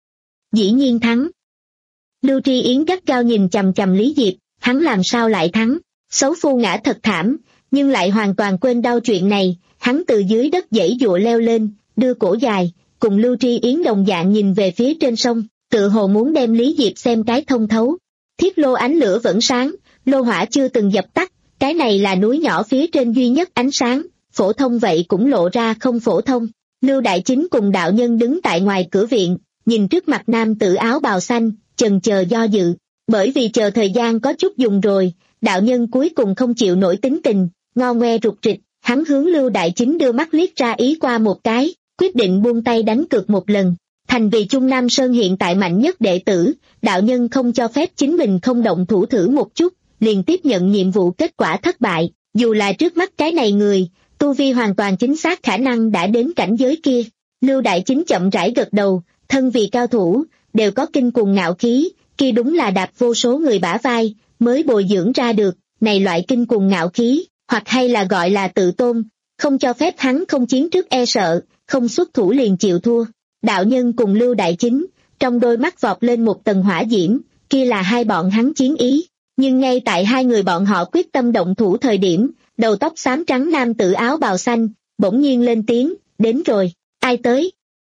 Speaker 2: dĩ nhiên thắng. Lưu Tri Yến gắt gao nhìn chằm chằm Lý Diệp, hắn làm sao lại thắng? Xấu phu ngã thật thảm, nhưng lại hoàn toàn quên đau chuyện này. Hắn từ dưới đất giãy giụa leo lên, đưa cổ dài, cùng Lưu Tri Yến đồng dạng nhìn về phía trên sông, tự hồ muốn đem Lý Diệp xem cái thông thấu. Thiết lô ánh lửa vẫn sáng, lô hỏa chưa từng dập tắt, cái này là núi nhỏ phía trên duy nhất ánh sáng, phổ thông vậy cũng lộ ra không phổ thông. Lưu Đại Chính cùng đạo nhân đứng tại ngoài cửa viện, nhìn trước mặt nam tử áo bào xanh, chần chờ do dự, bởi vì chờ thời gian có chút dùng rồi, đạo nhân cuối cùng không chịu nổi tính tình, ngo ngoe rụt rịch. Hắn hướng Lưu Đại Chính đưa mắt liếc ra ý qua một cái, quyết định buông tay đánh cược một lần. Thành vì Trung Nam Sơn hiện tại mạnh nhất đệ tử, đạo nhân không cho phép chính mình không động thủ thử một chút, liền tiếp nhận nhiệm vụ kết quả thất bại. Dù là trước mắt cái này người, tu vi hoàn toàn chính xác khả năng đã đến cảnh giới kia. Lưu Đại Chính chậm rãi gật đầu, thân vì cao thủ, đều có kinh cùng ngạo khí, kia đúng là đạp vô số người bả vai, mới bồi dưỡng ra được, này loại kinh cùng ngạo khí. Hoặc hay là gọi là tự tôn, không cho phép hắn không chiến trước e sợ, không xuất thủ liền chịu thua. Đạo nhân cùng Lưu Đại Chính, trong đôi mắt vọt lên một tầng hỏa diễm, kia là hai bọn hắn chiến ý. Nhưng ngay tại hai người bọn họ quyết tâm động thủ thời điểm, đầu tóc xám trắng nam tử áo bào xanh, bỗng nhiên lên tiếng, đến rồi, ai tới?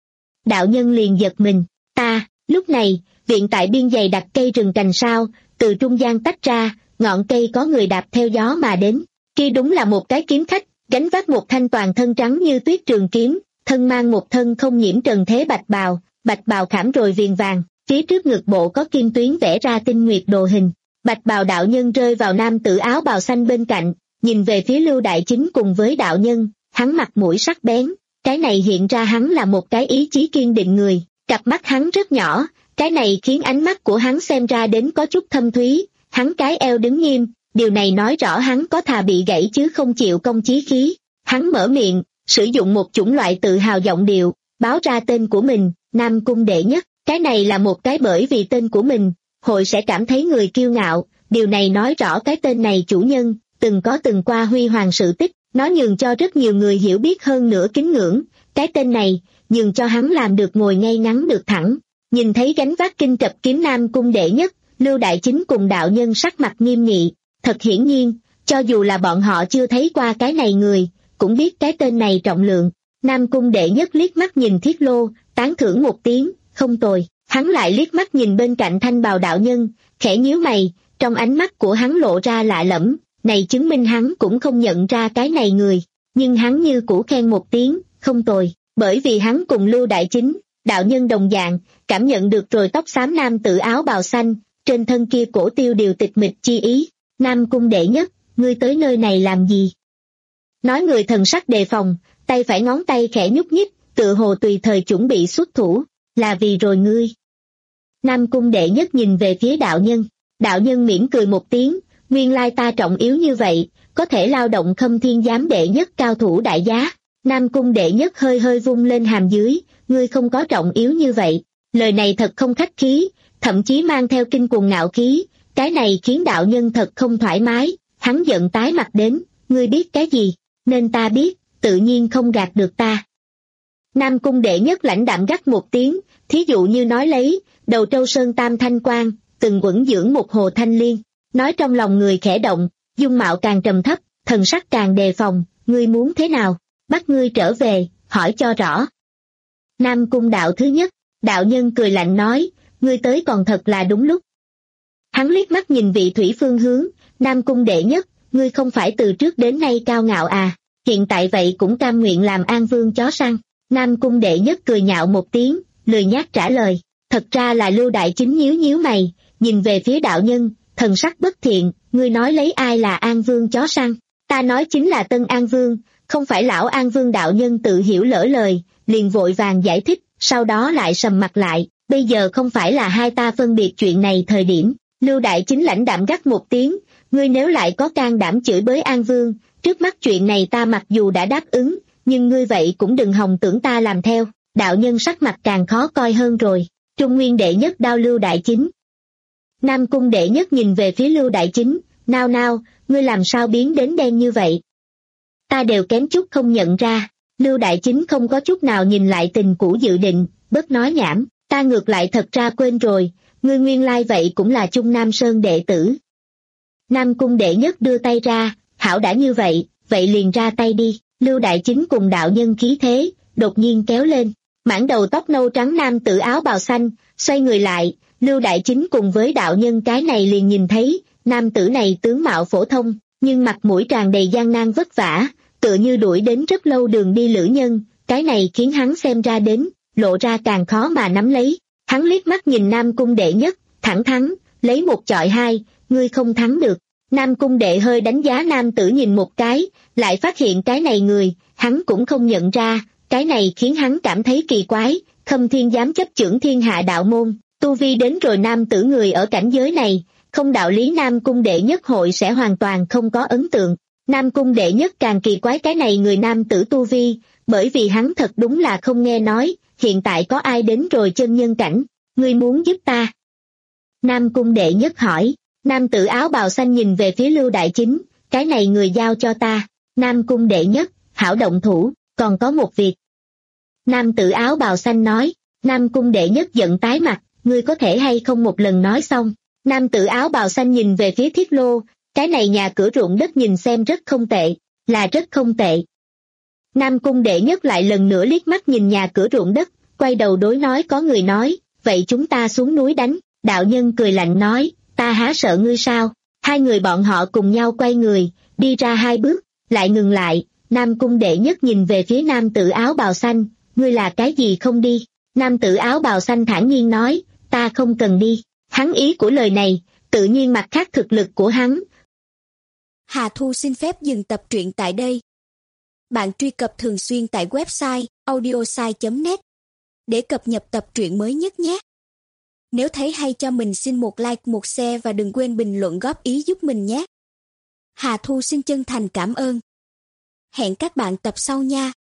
Speaker 2: Đạo nhân liền giật mình, ta, lúc này, viện tại biên dày đặt cây rừng cành sao, từ trung gian tách ra, ngọn cây có người đạp theo gió mà đến. Kia đúng là một cái kiếm khách, gánh vác một thanh toàn thân trắng như tuyết trường kiếm, thân mang một thân không nhiễm trần thế bạch bào, bạch bào khảm rồi viền vàng, phía trước ngực bộ có kim tuyến vẽ ra tinh nguyệt đồ hình. Bạch bào đạo nhân rơi vào nam tử áo bào xanh bên cạnh, nhìn về phía Lưu Đại Chính cùng với đạo nhân, hắn mặt mũi sắc bén, cái này hiện ra hắn là một cái ý chí kiên định người, cặp mắt hắn rất nhỏ, cái này khiến ánh mắt của hắn xem ra đến có chút thâm thúy, hắn cái eo đứng nghiêm. Điều này nói rõ hắn có thà bị gãy chứ không chịu công chí khí. Hắn mở miệng, sử dụng một chủng loại tự hào giọng điệu, báo ra tên của mình, Nam Cung đệ nhất. Cái này là một cái bởi vì tên của mình, hội sẽ cảm thấy người kiêu ngạo. Điều này nói rõ cái tên này chủ nhân, từng có từng qua huy hoàng sự tích. Nó nhường cho rất nhiều người hiểu biết hơn nữa kính ngưỡng. Cái tên này, nhường cho hắn làm được ngồi ngay ngắn được thẳng. Nhìn thấy gánh vác kinh trập kiếm Nam Cung đệ nhất, Lưu Đại Chính cùng đạo nhân sắc mặt nghiêm nghị. Thật hiển nhiên, cho dù là bọn họ chưa thấy qua cái này người, cũng biết cái tên này trọng lượng. Nam Cung đệ nhất liếc mắt nhìn Thiết Lô, tán thưởng một tiếng, không tồi. Hắn lại liếc mắt nhìn bên cạnh thanh bào đạo nhân, khẽ nhíu mày, trong ánh mắt của hắn lộ ra lạ lẫm, này chứng minh hắn cũng không nhận ra cái này người. Nhưng hắn như cũ khen một tiếng, không tồi, bởi vì hắn cùng Lưu Đại Chính, đạo nhân đồng dạng, cảm nhận được rồi tóc xám nam tử áo bào xanh, trên thân kia cổ tiêu điều tịch mịch chi ý. Nam Cung đệ nhất, ngươi tới nơi này làm gì? Nói người thần sắc đề phòng, tay phải ngón tay khẽ nhúc nhích, tựa hồ tùy thời chuẩn bị xuất thủ, là vì rồi ngươi. Nam Cung đệ nhất nhìn về phía đạo nhân, đạo nhân mỉm cười một tiếng, nguyên lai ta trọng yếu như vậy, có thể lao động Khâm Thiên Giám đệ nhất cao thủ đại giá. Nam Cung đệ nhất hơi hơi vung lên hàm dưới, ngươi không có trọng yếu như vậy, Lời này thật không khách khí, thậm chí mang theo kinh cuồng ngạo khí, cái này khiến đạo nhân thật không thoải mái, hắn giận tái mặt đến, ngươi biết cái gì, nên ta biết, tự nhiên không gạt được ta. Nam Cung Đệ Nhất lãnh đạm gắt một tiếng, thí dụ như nói lấy, đầu trâu sơn tam thanh quan, từng quẩn dưỡng một hồ thanh liên, nói trong lòng người khẽ động, dung mạo càng trầm thấp, thần sắc càng đề phòng, ngươi muốn thế nào, bắt ngươi trở về, hỏi cho rõ. Nam Cung đạo thứ nhất, đạo nhân cười lạnh nói, ngươi tới còn thật là đúng lúc. Hắn liếc mắt nhìn vị thủy phương hướng, Nam Cung Đệ Nhất, ngươi không phải từ trước đến nay cao ngạo à, hiện tại vậy cũng cam nguyện làm An Vương chó săn. Nam Cung Đệ Nhất cười nhạo một tiếng, lười nhác trả lời, thật ra là Lưu Đại Chính nhíu nhíu mày, nhìn về phía đạo nhân, thần sắc bất thiện, ngươi nói lấy ai là An Vương chó săn, ta nói chính là Tân An Vương, không phải lão An Vương. Đạo nhân tự hiểu lỡ lời, liền vội vàng giải thích, sau đó lại sầm mặt lại, bây giờ không phải là hai ta phân biệt chuyện này thời điểm. Lưu Đại Chính lãnh đạm gắt một tiếng, ngươi nếu lại có can đảm chửi bới An Vương, trước mắt chuyện này ta mặc dù đã đáp ứng, nhưng ngươi vậy cũng đừng hòng tưởng ta làm theo. Đạo nhân sắc mặt càng khó coi hơn rồi, Trung Nguyên Đệ Nhất đao Lưu Đại Chính. Nam Cung Đệ Nhất nhìn về phía Lưu Đại Chính, nao nao, ngươi làm sao biến đến đen như vậy? Ta đều kém chút không nhận ra. Lưu Đại Chính không có chút nào nhìn lại tình cũ dự định, bớt nói nhảm, ta ngược lại thật ra quên rồi, ngươi nguyên lai vậy cũng là Trung Nam Sơn đệ tử. Nam Cung Đệ Nhất đưa tay ra, hảo đã như vậy, vậy liền ra tay đi. Lưu Đại Chính cùng đạo nhân khí thế, đột nhiên kéo lên, mảng đầu tóc nâu trắng nam tử áo bào xanh, xoay người lại, Lưu Đại Chính cùng với đạo nhân cái này liền nhìn thấy, nam tử này tướng mạo phổ thông, nhưng mặt mũi tràn đầy gian nan vất vả, tựa như đuổi đến rất lâu đường đi lữ nhân, cái này khiến hắn xem ra đến, lộ ra càng khó mà nắm lấy. Hắn liếc mắt nhìn Nam Cung Đệ Nhất, thẳng thắn, lấy một chọi hai, ngươi không thắng được. Nam Cung Đệ hơi đánh giá nam tử nhìn một cái, lại phát hiện cái này người, hắn cũng không nhận ra, cái này khiến hắn cảm thấy kỳ quái, Khâm Thiên dám chấp chưởng thiên hạ đạo môn, tu vi đến rồi nam tử người ở cảnh giới này, không đạo lý Nam Cung Đệ Nhất hội sẽ hoàn toàn không có ấn tượng. Nam Cung Đệ Nhất càng kỳ quái cái này người nam tử tu vi, bởi vì hắn thật đúng là không nghe nói, hiện tại có ai đến rồi chân nhân cảnh, ngươi muốn giúp ta? Nam Cung Đệ Nhất hỏi. Nam tử áo bào xanh nhìn về phía Lưu Đại Chính, cái này người giao cho ta. Nam Cung Đệ Nhất, hảo động thủ, còn có một việc. Nam tử áo bào xanh nói. Nam Cung Đệ Nhất giận tái mặt, ngươi có thể hay không một lần nói xong. Nam tử áo bào xanh nhìn về phía Thiết Lô, cái này nhà cửa ruộng đất nhìn xem rất không tệ, là rất không tệ. Nam Cung Đệ Nhất lại lần nữa liếc mắt nhìn nhà cửa ruộng đất, quay đầu đối nói có người nói, vậy chúng ta xuống núi đánh. Đạo nhân cười lạnh nói, ta há sợ ngươi sao? Hai người bọn họ cùng nhau quay người, đi ra hai bước, lại ngừng lại. Nam Cung Đệ Nhất nhìn về phía nam tử áo bào xanh, ngươi là cái gì không đi? Nam tử áo bào xanh thản nhiên nói, ta không cần đi. Hắn ý của lời này, tự nhiên mặt khác thực lực của hắn.
Speaker 3: Hà Thu xin phép dừng tập truyện tại đây. Bạn truy cập thường xuyên tại website audiosai chấm net để cập nhật tập truyện mới nhất nhé. Nếu thấy hay cho mình xin một like, một share và đừng quên bình luận góp ý giúp mình nhé. Hà Thu xin chân thành cảm ơn. Hẹn các bạn tập sau nha.